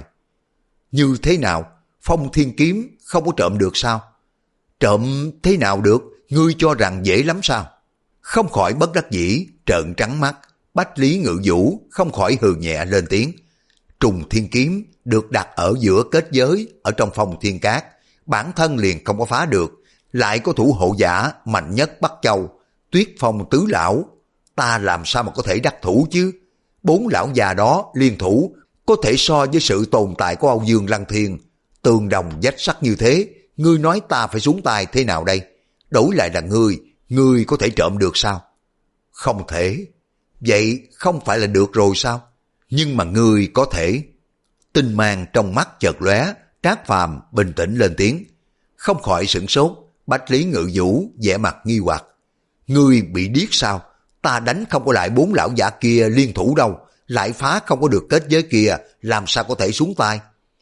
Như thế nào? Phong Thiên Kiếm không có trộm được sao? Trộm thế nào được? Ngươi cho rằng dễ lắm sao? Không khỏi bất đắc dĩ, trợn trắng mắt, Bách Lý Ngự Vũ không khỏi hừ nhẹ lên tiếng. Trùng Thiên Kiếm được đặt ở giữa kết giới ở trong Phong Thiên Cát, bản thân liền không có phá được, lại có thủ hộ giả mạnh nhất Bắc Châu, Tuyết Phong Tứ Lão, ta làm sao mà có thể đắc thủ chứ? Bốn lão già đó liên thủ có thể so với sự tồn tại của Âu Dương Lăng Thiên, tương đồng vách sắt như thế, ngươi nói ta phải xuống tay thế nào đây? Đổi lại là ngươi, ngươi có thể trộm được sao? Không thể. Vậy không phải là được rồi sao? Nhưng mà ngươi có thể. Tinh mang trong mắt chợt lóe, Trác Phàm bình tĩnh lên tiếng. Không khỏi sửng sốt, Bách Lý Ngự Vũ vẻ mặt nghi hoặc. Ngươi bị điếc sao? Ta đánh không có lại bốn lão giả kia liên thủ đâu, lại phá không có được kết giới kia, làm sao có thể xuống tay?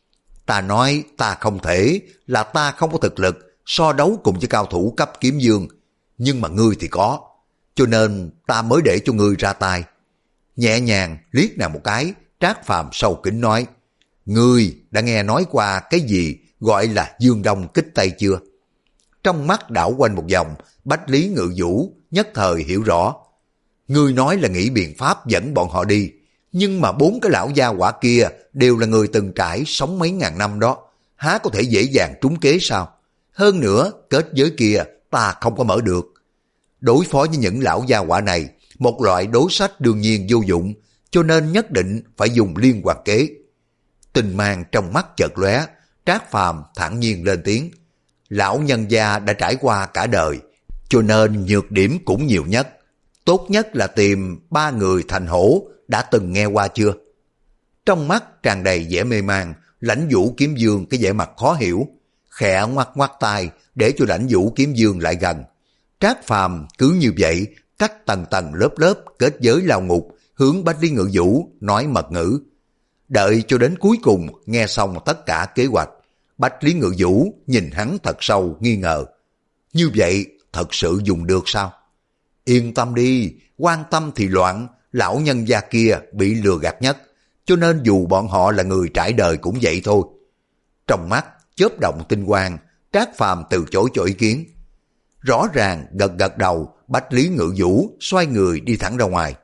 Ta nói ta không thể, là ta không có thực lực so đấu cùng với cao thủ cấp kiếm dương, nhưng mà ngươi thì có, cho nên ta mới để cho ngươi ra tay. Nhẹ nhàng liếc nàng một cái, Trác Phàm sâu kín nói, ngươi đã nghe nói qua cái gì gọi là dương đông kích tây chưa? Trong mắt đảo quanh một vòng, Bách Lý Ngự Vũ nhất thời hiểu rõ. Ngươi nói là nghĩ biện pháp dẫn bọn họ đi, nhưng mà bốn cái lão gia hỏa kia đều là người từng trải sống mấy ngàn năm đó, há có thể dễ dàng trúng kế sao? Hơn nữa, kết giới kia ta không có mở được. Đối phó với những lão gia hỏa này, một loại đối sách đương nhiên vô dụng, cho nên nhất định phải dùng liên hoàn kế. Tình mang trong mắt chợt lóe, Trác Phàm thản nhiên lên tiếng. Lão nhân gia đã trải qua cả đời, cho nên nhược điểm cũng nhiều nhất. Tốt nhất là tìm ba người thành hổ, đã từng nghe qua chưa? Trong mắt tràn đầy vẻ mê man, Lãnh Vũ Kiếm Dương cái vẻ mặt khó hiểu, khẽ ngoắc ngoắc tay để cho Lãnh Vũ Kiếm Dương lại gần. Trác Phàm cứ như vậy, cách tầng tầng lớp lớp kết giới lao ngục, hướng Bách Lý Ngự Vũ nói mật ngữ. Đợi cho đến cuối cùng nghe xong tất cả kế hoạch, Bách Lý Ngự Vũ nhìn hắn thật sâu nghi ngờ. Như vậy thật sự dùng được sao? Yên tâm đi, quan tâm thì loạn, lão nhân gia kia bị lừa gạt nhất, cho nên dù bọn họ là người trải đời cũng vậy thôi. Trong mắt chớp động tinh quang, Trác Phàm từ chối cho ý kiến. Rõ ràng gật gật đầu, Bách Lý Ngự Vũ xoay người đi thẳng ra ngoài.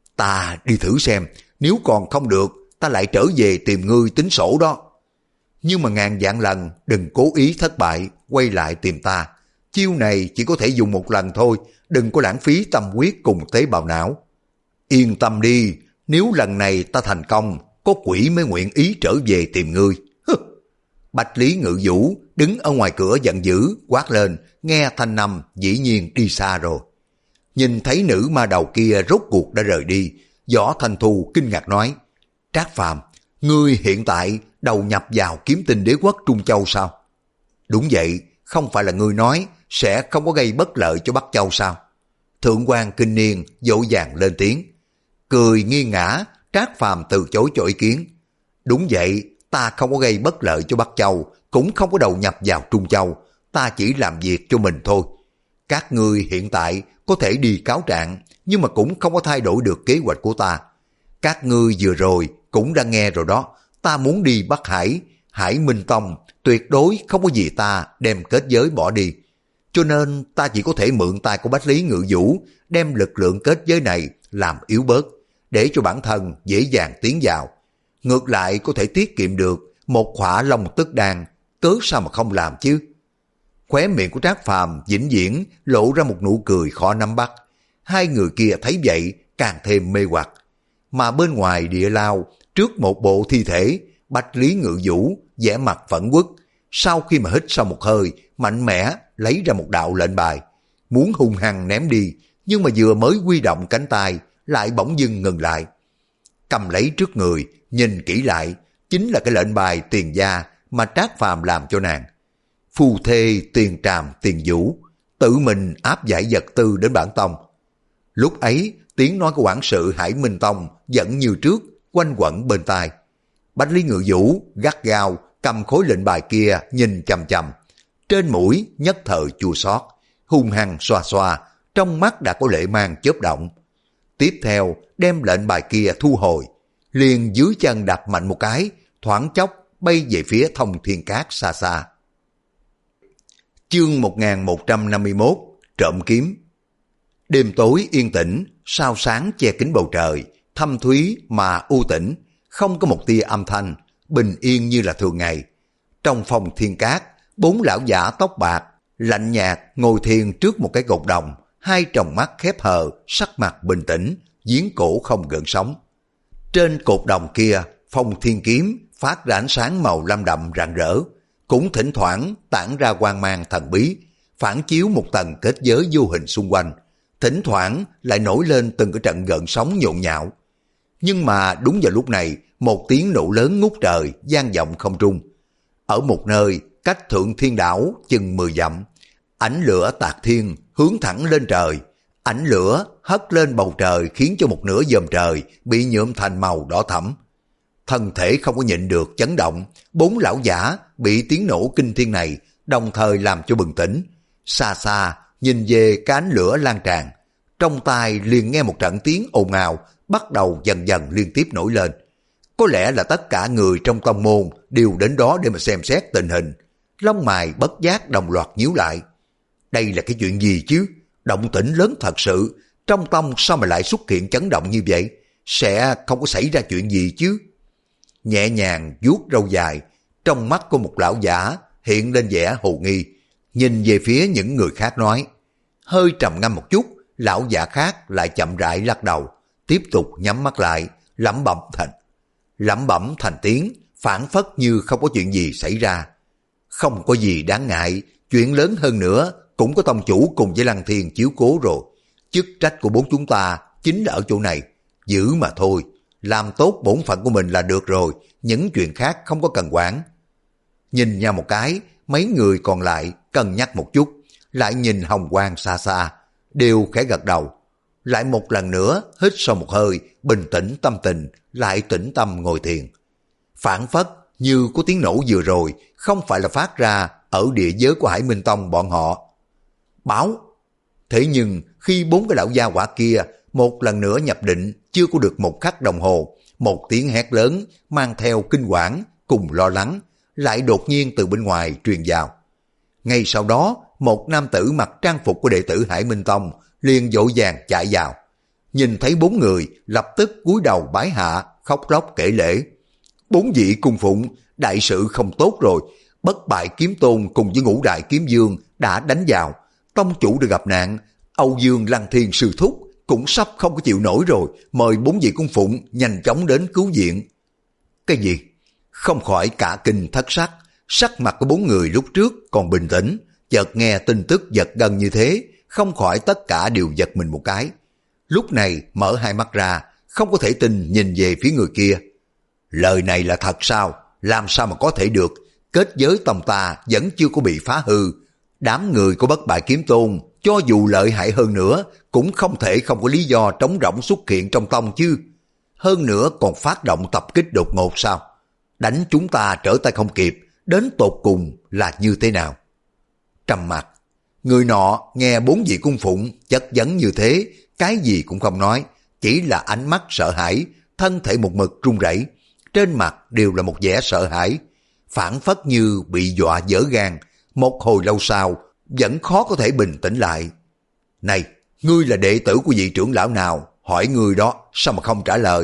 Ta đi thử xem, nếu còn không được, ta lại trở về tìm ngươi tính sổ đó. Nhưng mà ngàn vạn lần đừng cố ý thất bại, quay lại tìm ta. Chiêu này chỉ có thể dùng một lần thôi, đừng có lãng phí tâm huyết cùng tế bào não. Yên tâm đi, nếu lần này ta thành công, có quỷ mới nguyện ý trở về tìm ngươi. Hừ. Bách Lý Ngự Vũ đứng ở ngoài cửa giận dữ, quát lên, nghe thanh âm dĩ nhiên đi xa rồi. Nhìn thấy nữ ma đầu kia rốt cuộc đã rời đi, Võ Thành Thù kinh ngạc nói, Trác Phàm, ngươi hiện tại đầu nhập vào Kiếm Tinh Đế quốc Trung Châu sao? Đúng vậy, không phải là ngươi nói sẽ không có gây bất lợi cho Bắc Châu sao? Thượng quan Kinh Niên dỗ dàng lên tiếng. Cười nghiêng ngã, Trác Phàm từ chối cho ý kiến. Đúng vậy, ta không có gây bất lợi cho Bắc Châu, cũng không có đầu nhập vào Trung Châu, ta chỉ làm việc cho mình thôi. Các ngươi hiện tại có thể đi cáo trạng, nhưng mà cũng không có thay đổi được kế hoạch của ta. Các ngươi vừa rồi cũng đã nghe rồi đó, ta muốn đi Bắc Hải, Hải Minh Tông, tuyệt đối không có gì ta đem kết giới bỏ đi. Cho nên ta chỉ có thể mượn tay của Bách Lý Ngự Vũ, đem lực lượng kết giới này làm yếu bớt, để cho bản thân dễ dàng tiến vào. Ngược lại có thể tiết kiệm được một khỏa long tức đan, cớ sao mà không làm chứ? Khóe miệng của Trác Phàm vĩnh viễn lộ ra một nụ cười khó nắm bắt. Hai người kia thấy vậy càng thêm mê hoặc. Mà bên ngoài địa lao, trước một bộ thi thể, Bách Lý Ngự Vũ vẻ mặt phẫn uất. Sau khi mà hít sau một hơi, mạnh mẽ lấy ra một đạo lệnh bài, muốn hung hăng ném đi, nhưng mà vừa mới huy động cánh tay, lại bỗng dưng ngừng lại. Cầm lấy trước người, nhìn kỹ lại, chính là cái lệnh bài tiền gia mà Trác Phàm làm cho nàng. Phù thê tiền tràm tiền vũ, tự mình áp giải vật tư đến bản tông. Lúc ấy, tiếng nói của quản sự Hải Minh Tông vẫn như trước, quanh quẩn bên tai. Bách Lý Ngự Vũ gắt gao cầm khối lệnh bài kia nhìn chằm chằm, trên mũi nhất thời chua xót, hung hăng xoa xoa, trong mắt đã có lệ mang chớp động. Tiếp theo đem lệnh bài kia thu hồi, liền dưới chân đạp mạnh một cái, thoáng chốc bay về phía Thông Thiên Cát xa xa. Chương một nghìn một trăm năm mươi mốt, trộm kiếm. Đêm tối yên tĩnh, sao sáng che kín bầu trời, thâm thúy mà u tĩnh, không có một tia âm thanh, bình yên như là thường ngày. Trong phòng Thiên Cát, bốn lão giả tóc bạc, lạnh nhạt ngồi thiền trước một cái cột đồng, hai tròng mắt khép hờ, sắc mặt bình tĩnh, giếng cổ không gợn sóng. Trên cột đồng kia, phong thiên kiếm phát ra ánh sáng màu lam đậm rạng rỡ, cũng thỉnh thoảng tản ra quang mang thần bí, phản chiếu một tầng kết giới vô hình xung quanh, thỉnh thoảng lại nổi lên từng cái trận gợn sóng nhộn nhạo. Nhưng mà đúng vào lúc này, một tiếng nổ lớn ngút trời vang vọng không trung. Ở một nơi cách Thượng Thiên Đảo chừng mười dặm, ánh lửa tạc thiên hướng thẳng lên trời. Ánh lửa hất lên bầu trời khiến cho một nửa dòm trời bị nhuộm thành màu đỏ thẫm. Thân thể không có nhịn được chấn động, bốn lão giả bị tiếng nổ kinh thiên này đồng thời làm cho bừng tỉnh. Xa xa nhìn về cái ánh lửa lan tràn, trong tai liền nghe một trận tiếng ồn ào bắt đầu dần dần liên tiếp nổi lên. Có lẽ là tất cả người trong tông môn đều đến đó để mà xem xét tình hình. Lông mày bất giác đồng loạt nhíu lại. Đây là cái chuyện gì chứ? Động tĩnh lớn thật sự, trong tông sao mà lại xuất hiện chấn động như vậy? Sẽ không có xảy ra chuyện gì chứ? Nhẹ nhàng vuốt râu dài, trong mắt của một lão giả hiện lên vẻ hồ nghi, nhìn về phía những người khác nói. Hơi trầm ngâm một chút, lão giả khác lại chậm rãi lắc đầu, tiếp tục nhắm mắt lại, lẩm bẩm thành lẩm bẩm thành tiếng, phảng phất như không có chuyện gì xảy ra. Không có gì đáng ngại, chuyện lớn hơn nữa cũng có tông chủ cùng với Lăng Thiên chiếu cố rồi. Chức trách của bốn chúng ta chính là ở chỗ này, giữ mà thôi, làm tốt bổn phận của mình là được rồi, những chuyện khác không có cần quản. Nhìn nhau một cái, mấy người còn lại cân nhắc một chút, lại nhìn hồng quang xa xa, đều khẽ gật đầu. Lại một lần nữa hít sâu một hơi, bình tĩnh tâm tình, lại tĩnh tâm ngồi thiền. Phản phất như có tiếng nổ vừa rồi không phải là phát ra ở địa giới của Hải Minh Tông bọn họ. Báo! Thế nhưng khi bốn cái lão gia quả kia một lần nữa nhập định chưa có được một khắc đồng hồ, một tiếng hét lớn mang theo kinh quản cùng lo lắng lại đột nhiên từ bên ngoài truyền vào. Ngay sau đó, một nam tử mặc trang phục của đệ tử Hải Minh Tông liền vội vàng chạy vào. Nhìn thấy bốn người, lập tức cúi đầu bái hạ, khóc lóc kể lễ. Bốn vị cung phụng, đại sự không tốt rồi. Bất bại kiếm tôn cùng với ngũ đại kiếm dương đã đánh vào. Tông chủ đã gặp nạn, Âu Dương Lăng Thiên sư thúc cũng sắp không có chịu nổi rồi. Mời bốn vị cung phụng nhanh chóng đến cứu viện. Cái gì? Không khỏi cả kinh thất sắc. Sắc mặt của bốn người lúc trước còn bình tĩnh, chợt nghe tin tức giật gân như thế, không khỏi tất cả đều giật mình một cái. Lúc này mở hai mắt ra, không có thể tin nhìn về phía người kia. Lời này là thật sao? Làm sao mà có thể được? Kết giới tông ta vẫn chưa có bị phá hư. Đám người của bất bại kiếm tôn, cho dù lợi hại hơn nữa, cũng không thể không có lý do trống rỗng xuất hiện trong tông chứ. Hơn nữa còn phát động tập kích đột ngột sao? Đánh chúng ta trở tay không kịp, đến tột cùng là như thế nào? Trầm mặt, người nọ nghe bốn vị cung phụng chất vấn như thế, cái gì cũng không nói, chỉ là ánh mắt sợ hãi, thân thể một mực run rẩy, trên mặt đều là một vẻ sợ hãi, phảng phất như bị dọa dở gan. Một hồi lâu sau vẫn khó có thể bình tĩnh lại. Này, ngươi là đệ tử của vị trưởng lão nào? Hỏi người đó sao mà không trả lời?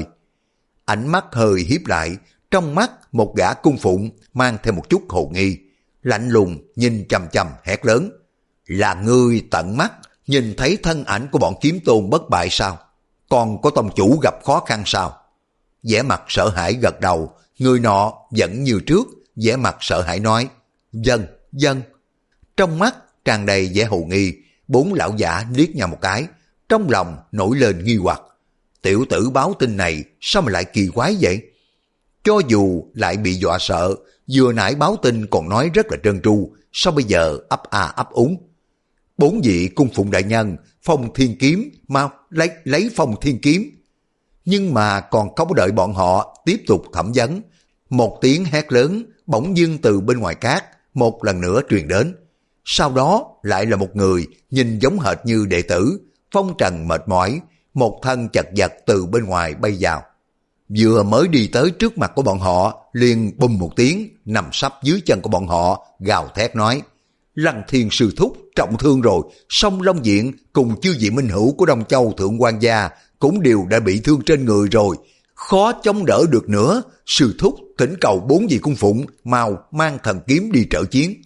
Ánh mắt hơi hiếp lại, trong mắt một gã cung phụng mang theo một chút hồ nghi, lạnh lùng nhìn chằm chằm hét lớn. Là ngươi tận mắt nhìn thấy thân ảnh của bọn kiếm tôn bất bại sao? Còn có tông chủ gặp khó khăn sao? Vẻ mặt sợ hãi gật đầu, người nọ vẫn như trước, vẻ mặt sợ hãi nói, dân, dân. Trong mắt tràn đầy vẻ hồ nghi, bốn lão giả liếc nhau một cái, trong lòng nổi lên nghi hoặc. Tiểu tử báo tin này sao mà lại kỳ quái vậy? Cho dù lại bị dọa sợ, vừa nãy báo tin còn nói rất là trơn tru, sao bây giờ ấp à ấp úng? Bốn vị cung phụng đại nhân, phong thiên kiếm, mau lấy lấy phong thiên kiếm. Nhưng mà còn không có đợi bọn họ tiếp tục thẩm vấn, một tiếng hét lớn bỗng dưng từ bên ngoài cát một lần nữa truyền đến. Sau đó lại là một người nhìn giống hệt như đệ tử, phong trần mệt mỏi, một thân chật vật từ bên ngoài bay vào. Vừa mới đi tới trước mặt của bọn họ, liền bùm một tiếng, nằm sắp dưới chân của bọn họ, gào thét nói, Lăng Thiên sư thúc trọng thương rồi, song Long Diện cùng chư vị minh hữu của Đông Châu Thượng Quan gia cũng đều đã bị thương trên người rồi, khó chống đỡ được nữa, sư thúc thỉnh cầu bốn vị cung phụng mau mang thần kiếm đi trợ chiến.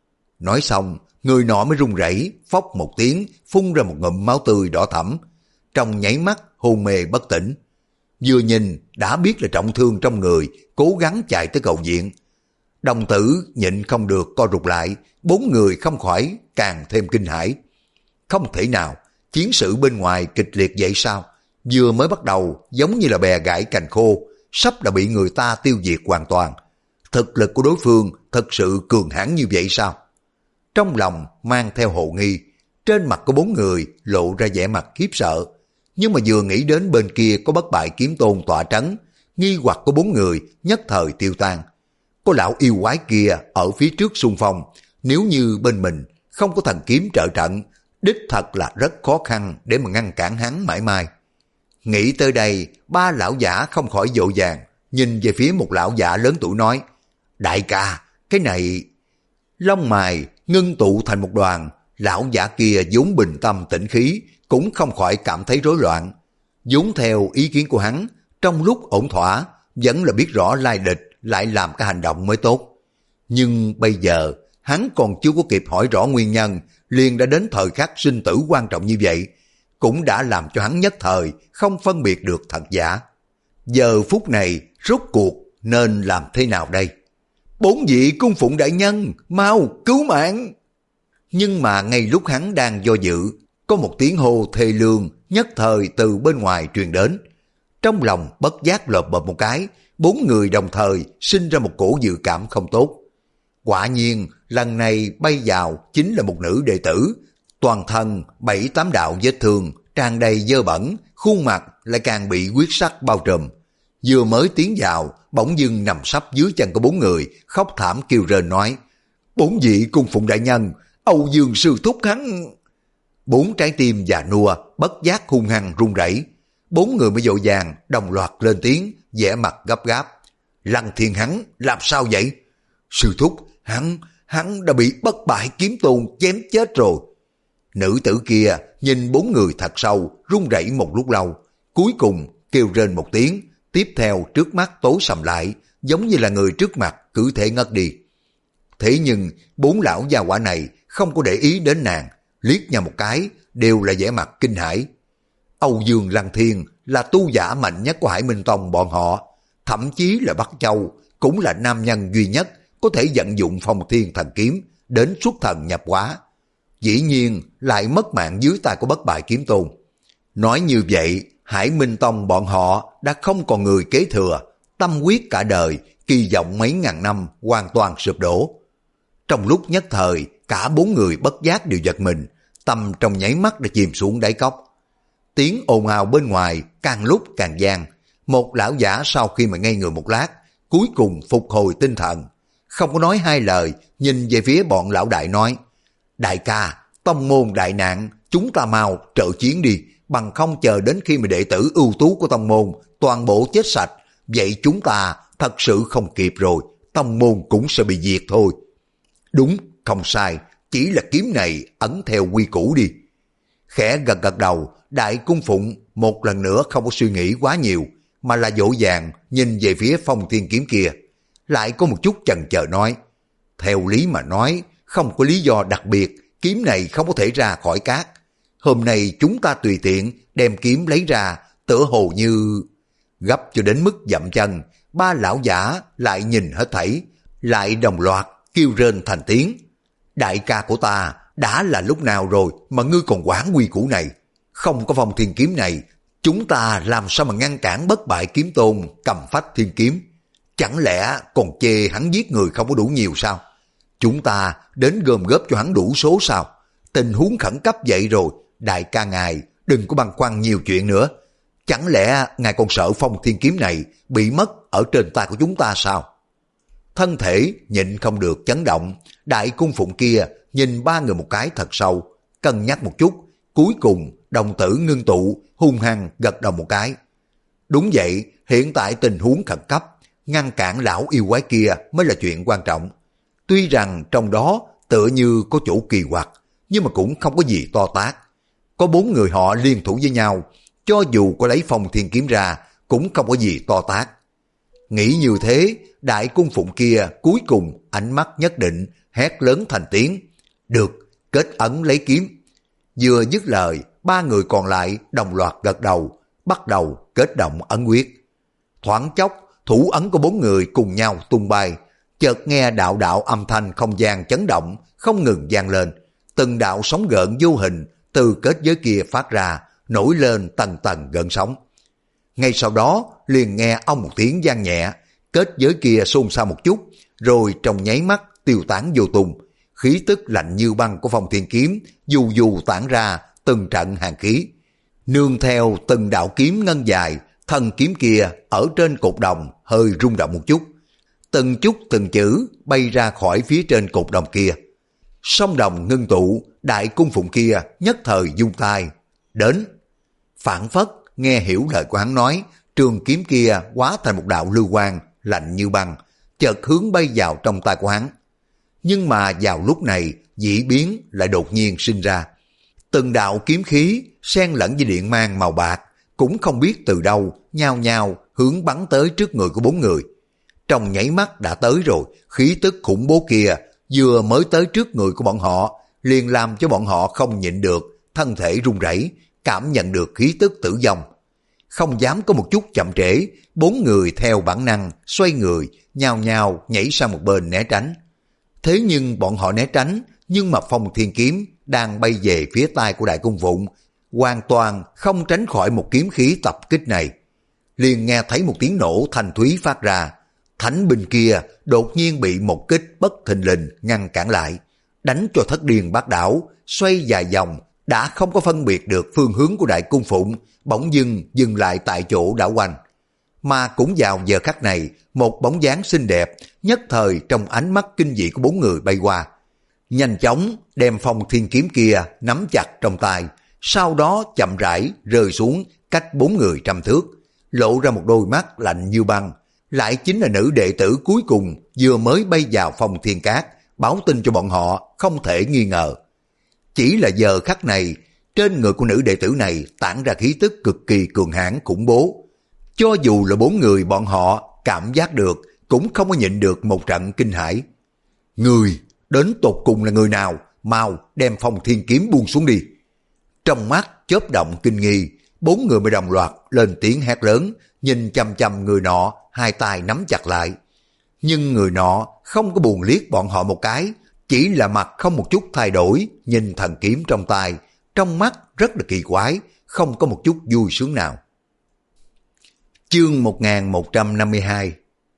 Nói xong, người nọ mới run rẩy, phốc một tiếng, phun ra một ngụm máu tươi đỏ thẫm, trong nháy mắt hôn mê bất tỉnh. Vừa nhìn đã biết là trọng thương trong người, cố gắng chạy tới cầu viện. Đồng tử nhịn không được co rụt lại, bốn người không khỏi càng thêm kinh hãi. Không thể nào, chiến sự bên ngoài kịch liệt vậy sao? Vừa mới bắt đầu giống như là bè gãy cành khô, sắp đã bị người ta tiêu diệt hoàn toàn. Thực lực của đối phương thật sự cường hãn như vậy sao? Trong lòng mang theo hồ nghi, trên mặt của bốn người lộ ra vẻ mặt khiếp sợ. Nhưng mà vừa nghĩ đến bên kia có bất bại kiếm tôn tọa trấn, nghi hoặc của bốn người nhất thời tiêu tan. Có lão yêu quái kia ở phía trước xung phong, nếu như bên mình không có thần kiếm trợ trận, đích thật là rất khó khăn để mà ngăn cản hắn mãi mai. Nghĩ tới đây, ba lão giả không khỏi vội vàng, nhìn về phía một lão giả lớn tuổi nói, đại ca, cái này... Lông mày ngưng tụ thành một đoàn, lão giả kia vốn bình tâm tĩnh khí, cũng không khỏi cảm thấy rối loạn. Vốn theo ý kiến của hắn, trong lúc ổn thỏa, vẫn là biết rõ lai địch, lại làm cái hành động mới tốt. Nhưng bây giờ, hắn còn chưa có kịp hỏi rõ nguyên nhân, liền đã đến thời khắc sinh tử quan trọng như vậy, cũng đã làm cho hắn nhất thời không phân biệt được thật giả. Giờ phút này, rốt cuộc nên làm thế nào đây? Bốn vị cung phụng đại nhân, mau cứu mạng! Nhưng mà ngay lúc hắn đang do dự, có một tiếng hô thê lương nhất thời từ bên ngoài truyền đến. Trong lòng bất giác lợp bợp một cái, bốn người đồng thời sinh ra một cổ dự cảm không tốt. Quả nhiên, lần này bay vào chính là một nữ đệ tử, toàn thân bảy tám đạo vết thương, tràn đầy dơ bẩn, khuôn mặt lại càng bị huyết sắc bao trùm. Vừa mới tiến vào, bỗng dưng nằm sấp dưới chân của bốn người, khóc thảm kêu rên nói, bốn vị cung phụng đại nhân, Âu Dương sư thúc hắn... Bốn trái tim già nua, bất giác hung hăng run rẩy. Bốn người mới vội vàng, đồng loạt lên tiếng, vẻ mặt gấp gáp. Lăng Thiên hắn, làm sao vậy? Sư thúc, hắn, hắn đã bị bất bại kiếm tôn chém chết rồi. Nữ tử kia nhìn bốn người thật sâu, run rẩy một lúc lâu, cuối cùng kêu rên một tiếng, tiếp theo trước mắt tối sầm lại, giống như là người trước mặt cứ thể ngất đi. Thế nhưng bốn lão gia hỏa này không có để ý đến nàng, liếc nhau một cái đều là vẻ mặt kinh hãi. Âu Dương Lăng Thiên là tu giả mạnh nhất của Hải Minh Tông bọn họ, thậm chí là Bắc Châu cũng là nam nhân duy nhất có thể vận dụng Phong Thiên Thần Kiếm đến xuất thần nhập hóa. Dĩ nhiên lại mất mạng dưới tay của bất bại kiếm tôn. Nói như vậy, Hải Minh Tông bọn họ đã không còn người kế thừa, tâm quyết cả đời, kỳ vọng mấy ngàn năm hoàn toàn sụp đổ. Trong lúc nhất thời, cả bốn người bất giác đều giật mình, tâm trong nháy mắt đã chìm xuống đáy cốc. Tiếng ồn ào bên ngoài càng lúc càng vang. Một lão giả sau khi mà ngây người một lát, cuối cùng phục hồi tinh thần, không có nói hai lời, nhìn về phía bọn lão đại nói, đại ca, tông môn đại nạn, chúng ta mau trợ chiến đi, bằng không chờ đến khi mà đệ tử ưu tú của tông môn toàn bộ chết sạch, vậy chúng ta thật sự không kịp rồi, tông môn cũng sẽ bị diệt thôi. Đúng, không sai, chỉ là kiếm này ấn theo quy củ đi. Khẽ gật gật đầu, đại cung phụng một lần nữa không có suy nghĩ quá nhiều, mà là dỗ dàng nhìn về phía Phong Thiên kiếm kia, lại có một chút chần chờ nói, theo lý mà nói, không có lý do đặc biệt, kiếm này không có thể ra khỏi cát. Hôm nay chúng ta tùy tiện đem kiếm lấy ra, tựa hồ như... Gấp cho đến mức dậm chân, ba lão giả lại nhìn hết thảy, lại đồng loạt kêu rên thành tiếng. Đại ca của ta, đã là lúc nào rồi mà ngươi còn quản quy củ này? Không có Phong Thiên kiếm này, chúng ta làm sao mà ngăn cản bất bại kiếm tôn cầm phách thiên kiếm? Chẳng lẽ còn chê hắn giết người không có đủ nhiều sao? Chúng ta đến gom góp cho hắn đủ số sao? Tình huống khẩn cấp vậy rồi, đại ca ngài đừng có băn khoăn nhiều chuyện nữa. Chẳng lẽ ngài còn sợ Phong Thiên kiếm này bị mất ở trên tay của chúng ta sao? Thân thể nhịn không được chấn động, đại cung phụng kia nhìn ba người một cái thật sâu, cân nhắc một chút, cuối cùng đồng tử ngưng tụ, hung hăng gật đầu một cái. Đúng vậy, hiện tại tình huống khẩn cấp, ngăn cản lão yêu quái kia mới là chuyện quan trọng. Tuy rằng trong đó tựa như có chỗ kỳ quặc, nhưng mà cũng không có gì to tát. Có bốn người họ liên thủ với nhau, cho dù có lấy Phong Thiên kiếm ra, cũng không có gì to tát. Nghĩ như thế, đại cung phụng kia cuối cùng ánh mắt nhất định, hét lớn thành tiếng. Được, kết ấn lấy kiếm. Vừa dứt lời, ba người còn lại đồng loạt gật đầu, bắt đầu kết động ấn quyết. Thoáng chốc, thủ ấn của bốn người cùng nhau tung bay, chợt nghe đạo đạo âm thanh không gian chấn động, không ngừng vang lên. Từng đạo sóng gợn vô hình từ kết giới kia phát ra, nổi lên tầng tầng gợn sóng. Ngay sau đó liền nghe ông một tiếng vang nhẹ, kết giới kia xôn xao một chút, rồi trong nháy mắt tiêu tán vô tung. Khí tức lạnh như băng của Phong Thiên Kiếm dù dù tản ra từng trận hàn khí. Nương theo từng đạo kiếm ngân dài, thân kiếm kia ở trên cột đồng hơi rung động một chút. Từng chút từng chữ bay ra khỏi phía trên cột đồng kia. Song đồng ngưng tụ, đại cung phụng kia nhất thời dung tay. Đến. Phản phất nghe hiểu lời của hắn nói, trường kiếm kia hóa thành một đạo lưu quang lạnh như băng, chợt hướng bay vào trong tay của hắn. Nhưng mà vào lúc này, dị biến lại đột nhiên sinh ra. Từng đạo kiếm khí xen lẫn với điện mang màu bạc, cũng không biết từ đâu nhao nhao hướng bắn tới trước người của bốn người. Trong nháy mắt đã tới rồi, khí tức khủng bố kia vừa mới tới trước người của bọn họ, liền làm cho bọn họ không nhịn được, thân thể run rẩy, cảm nhận được khí tức tử vong. Không dám có một chút chậm trễ, bốn người theo bản năng xoay người, nhao nhao nhảy sang một bên né tránh. Thế nhưng bọn họ né tránh, nhưng mà Phong Thiên Kiếm đang bay về phía tai của Đại Cung Phụng, hoàn toàn không tránh khỏi một kiếm khí tập kích này. Liền nghe thấy một tiếng nổ thanh thúy phát ra, thánh binh kia đột nhiên bị một kích bất thình lình ngăn cản lại, đánh cho thất điên bát đảo, xoay dài vòng, đã không có phân biệt được phương hướng của Đại Cung Phụng, bỗng dưng dừng lại tại chỗ đảo quanh. Mà cũng vào giờ khắc này, một bóng dáng xinh đẹp nhất thời trong ánh mắt kinh dị của bốn người bay qua, nhanh chóng đem Phong Thiên Kiếm kia nắm chặt trong tay, sau đó chậm rãi rơi xuống cách bốn người trăm thước, lộ ra một đôi mắt lạnh như băng, lại chính là nữ đệ tử cuối cùng vừa mới bay vào Phong Thiên Cát, báo tin cho bọn họ không thể nghi ngờ. Chỉ là giờ khắc này, trên người của nữ đệ tử này tản ra khí tức cực kỳ cường hãn khủng bố. Cho dù là bốn người bọn họ cảm giác được, cũng không có nhịn được một trận kinh hãi. Người, đến tột cùng là người nào? Mau đem Phong Thiên Kiếm buông xuống đi. Trong mắt chớp động kinh nghi, bốn người mới đồng loạt lên tiếng hét lớn, nhìn chăm chăm người nọ, hai tay nắm chặt lại. Nhưng người nọ không có buồn liếc bọn họ một cái, chỉ là mặt không một chút thay đổi, nhìn thần kiếm trong tay, trong mắt rất là kỳ quái, không có một chút vui sướng nào. Chương một nghìn một trăm năm mươi hai.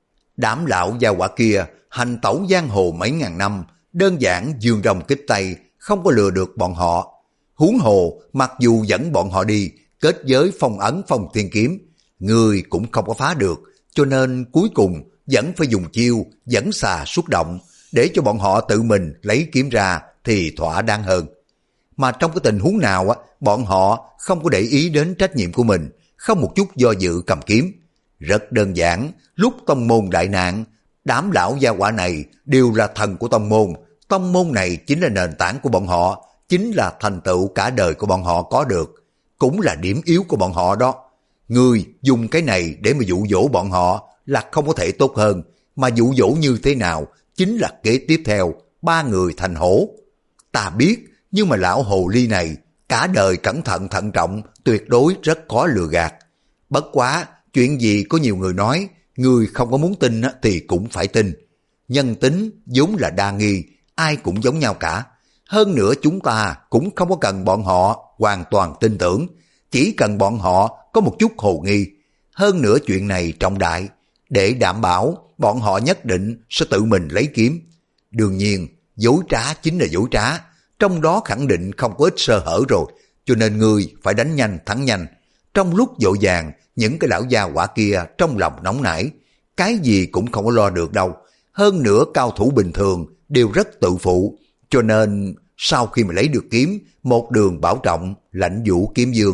Đám lão gia hỏa kia hành tẩu giang hồ mấy ngàn năm, đơn giản dương rồng kích tay, không có lừa được bọn họ. Huống hồ, mặc dù dẫn bọn họ đi, kết giới phong ấn Phong Thiên Kiếm, người cũng không có phá được, cho nên cuối cùng vẫn phải dùng chiêu dẫn xà xuất động, để cho bọn họ tự mình lấy kiếm ra thì thỏa đáng hơn. Mà trong cái tình huống nào á, bọn họ không có để ý đến trách nhiệm của mình, không một chút do dự cầm kiếm. Rất đơn giản, lúc tông môn đại nạn, đám lão gia hỏa này đều là thần của tông môn, tông môn này chính là nền tảng của bọn họ, chính là thành tựu cả đời của bọn họ có được, cũng là điểm yếu của bọn họ đó. Người dùng cái này để mà dụ dỗ bọn họ là không có thể tốt hơn, mà dụ dỗ như thế nào chính là kế tiếp theo ba người thành hổ. Ta biết, nhưng mà lão hồ ly này cả đời cẩn thận thận trọng, tuyệt đối rất khó lừa gạt. Bất quá, chuyện gì có nhiều người nói, người không có muốn tin thì cũng phải tin. Nhân tính vốn là đa nghi, ai cũng giống nhau cả. Hơn nữa chúng ta cũng không có cần bọn họ hoàn toàn tin tưởng, chỉ cần bọn họ có một chút hồ nghi. Hơn nữa chuyện này trọng đại, để đảm bảo bọn họ nhất định sẽ tự mình lấy kiếm. Đương nhiên, dối trá chính là dối trá, trong đó khẳng định không có ít sơ hở rồi, cho nên ngươi phải đánh nhanh thắng nhanh. Trong lúc vội vàng, những cái lão gia hỏa kia trong lòng nóng nảy, cái gì cũng không có lo được đâu. Hơn nữa cao thủ bình thường đều rất tự phụ, cho nên sau khi mà lấy được kiếm, một đường bảo trọng lãnh vũ kiếm dương.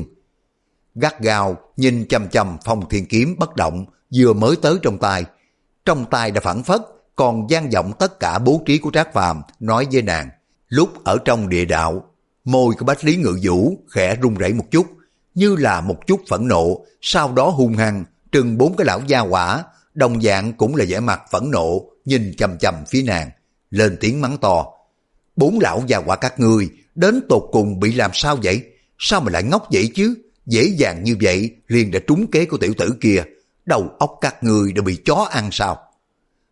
Gắt gao nhìn chăm chăm Phong Thiên Kiếm bất động vừa mới tới trong tay, trong tay đã phảng phất còn vang vọng tất cả bố trí của Trác Phàm nói với nàng. Lúc ở trong địa đạo, môi của Bách Lý Ngự Vũ khẽ run rẩy một chút, như là một chút phẫn nộ, sau đó hung hăng trừng bốn cái lão gia hỏa, đồng dạng cũng là vẻ mặt phẫn nộ, nhìn chằm chằm phía nàng, lên tiếng mắng to. Bốn lão gia hỏa các ngươi đến tột cùng bị làm sao vậy? Sao mà lại ngốc vậy chứ? Dễ dàng như vậy liền đã trúng kế của tiểu tử kia, đầu óc các ngươi đã bị chó ăn sao?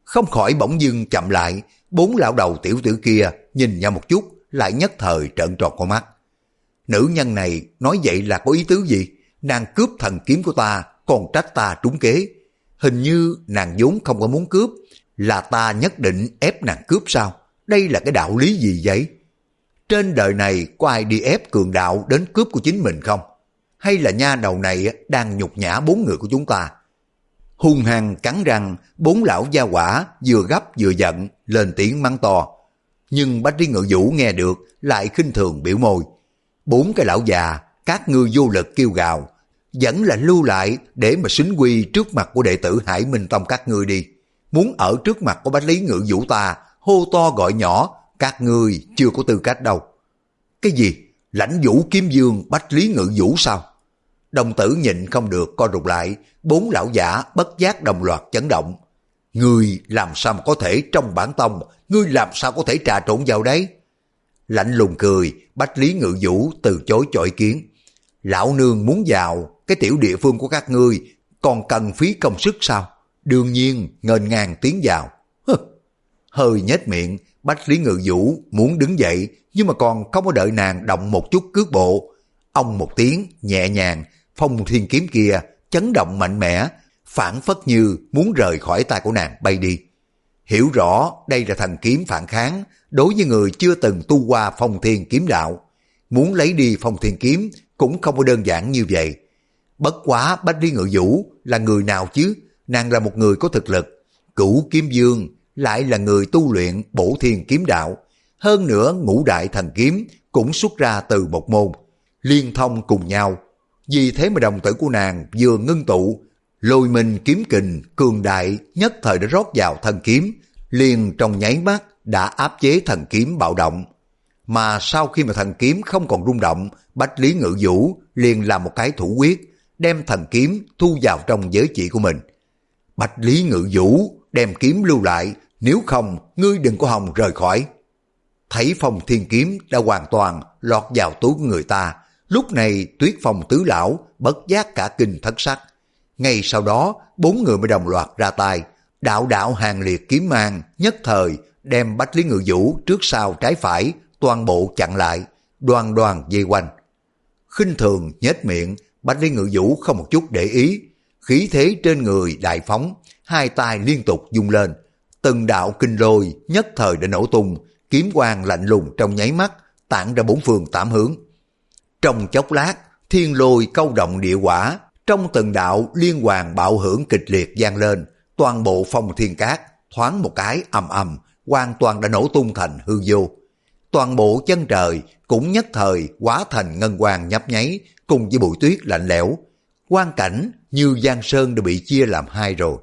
Không khỏi bỗng dưng chậm lại, bốn lão đầu tiểu tử kia nhìn nhau một chút, lại nhất thời trợn tròn con mắt. Nữ nhân này nói vậy là có ý tứ gì? Nàng cướp thần kiếm của ta, còn trách ta trúng kế. Hình như nàng vốn không có muốn cướp, là ta nhất định ép nàng cướp sao? Đây là cái đạo lý gì vậy? Trên đời này có ai đi ép cường đạo đến cướp của chính mình không? Hay là nha đầu này đang nhục nhã bốn người của chúng ta? Hung hăng cắn răng, bốn lão gia hỏa vừa gấp vừa giận, lên tiếng mắng to. Nhưng Bách Lý Ngự Vũ nghe được, lại khinh thường biểu môi. Bốn cái lão già, các ngươi vô lực kêu gào, vẫn là lưu lại để mà xính quy trước mặt của đệ tử Hải Minh Tông các ngươi đi. Muốn ở trước mặt của Bách Lý Ngự Vũ ta, hô to gọi nhỏ, các ngươi chưa có tư cách đâu. Cái gì? Lãnh Vũ Kiếm Dương Bách Lý Ngự Vũ sao? Đồng tử nhịn không được co rụt lại, bốn lão giả bất giác đồng loạt chấn động. Ngươi làm sao mà có thể trong bản tông, ngươi làm sao có thể trà trộn vào đấy? Lạnh lùng cười, Bách Lý Ngự Vũ từ chối cho ý kiến. Lão nương muốn vào cái tiểu địa phương của các ngươi, còn cần phí công sức sao? Đương nhiên ngênh ngang tiến vào. Hừ. Hơi nhếch miệng, Bách Lý Ngự Vũ muốn đứng dậy, nhưng mà còn không có đợi nàng động một chút cước bộ. Ông một tiếng nhẹ nhàng, phong thiên kiếm kia chấn động mạnh mẽ, phản phất như muốn rời khỏi tay của nàng bay đi. Hiểu rõ đây là thần kiếm phản kháng, đối với người chưa từng tu qua phong thiên kiếm đạo. Muốn lấy đi phong thiên kiếm cũng không có đơn giản như vậy. Bất quá Bách Lý Ngự Vũ là người nào chứ? Nàng là một người có thực lực. Cửu Kiếm Dương lại là người tu luyện bổ thiên kiếm đạo. Hơn nữa ngũ đại thần kiếm cũng xuất ra từ một môn, liên thông cùng nhau. Vì thế mà đồng tử của nàng vừa ngưng tụ, lôi minh kiếm kình cường đại nhất thời đã rót vào thần kiếm, liền trong nháy mắt đã áp chế thần kiếm bạo động. Mà sau khi mà thần kiếm không còn rung động, Bách Lý Ngự Vũ liền làm một cái thủ quyết, đem thần kiếm thu vào trong giới chỉ của mình. Bách Lý Ngự Vũ đem kiếm lưu lại, nếu không ngươi đừng có hòng rời khỏi. Thấy phong thiên kiếm đã hoàn toàn lọt vào túi của người ta, lúc này Tuyết Phong tứ lão bất giác cả kinh thất sắc. Ngay sau đó bốn người mới đồng loạt ra tay, đạo đạo hàng liệt kiếm mang nhất thời đem Bách Lý Ngự Vũ trước sau trái phải toàn bộ chặn lại, đoàn đoàn vây quanh. Khinh thường nhếch miệng, Bách Lý Ngự Vũ không một chút để ý, khí thế trên người đại phóng, hai tay liên tục vung lên, từng đạo kinh lôi nhất thời đã nổ tung, kiếm quang lạnh lùng trong nháy mắt tản ra bốn phương tám hướng. Trong chốc lát, thiên lôi câu động địa quả, trong từng đạo liên hoàn bạo hưởng kịch liệt vang lên, toàn bộ phong thiên cát thoáng một cái ầm ầm, hoàn toàn đã nổ tung thành hư vô. Toàn bộ chân trời cũng nhất thời hóa thành ngân quang nhấp nháy, cùng với bụi tuyết lạnh lẽo. Quang cảnh như Giang Sơn đã bị chia làm hai rồi.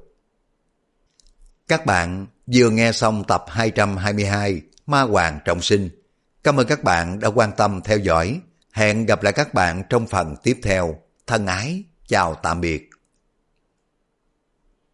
Các bạn vừa nghe xong tập hai trăm hai mươi hai Ma Hoàng Trọng Sinh. Cảm ơn các bạn đã quan tâm theo dõi. Hẹn gặp lại các bạn trong phần tiếp theo. Thân ái, chào tạm biệt.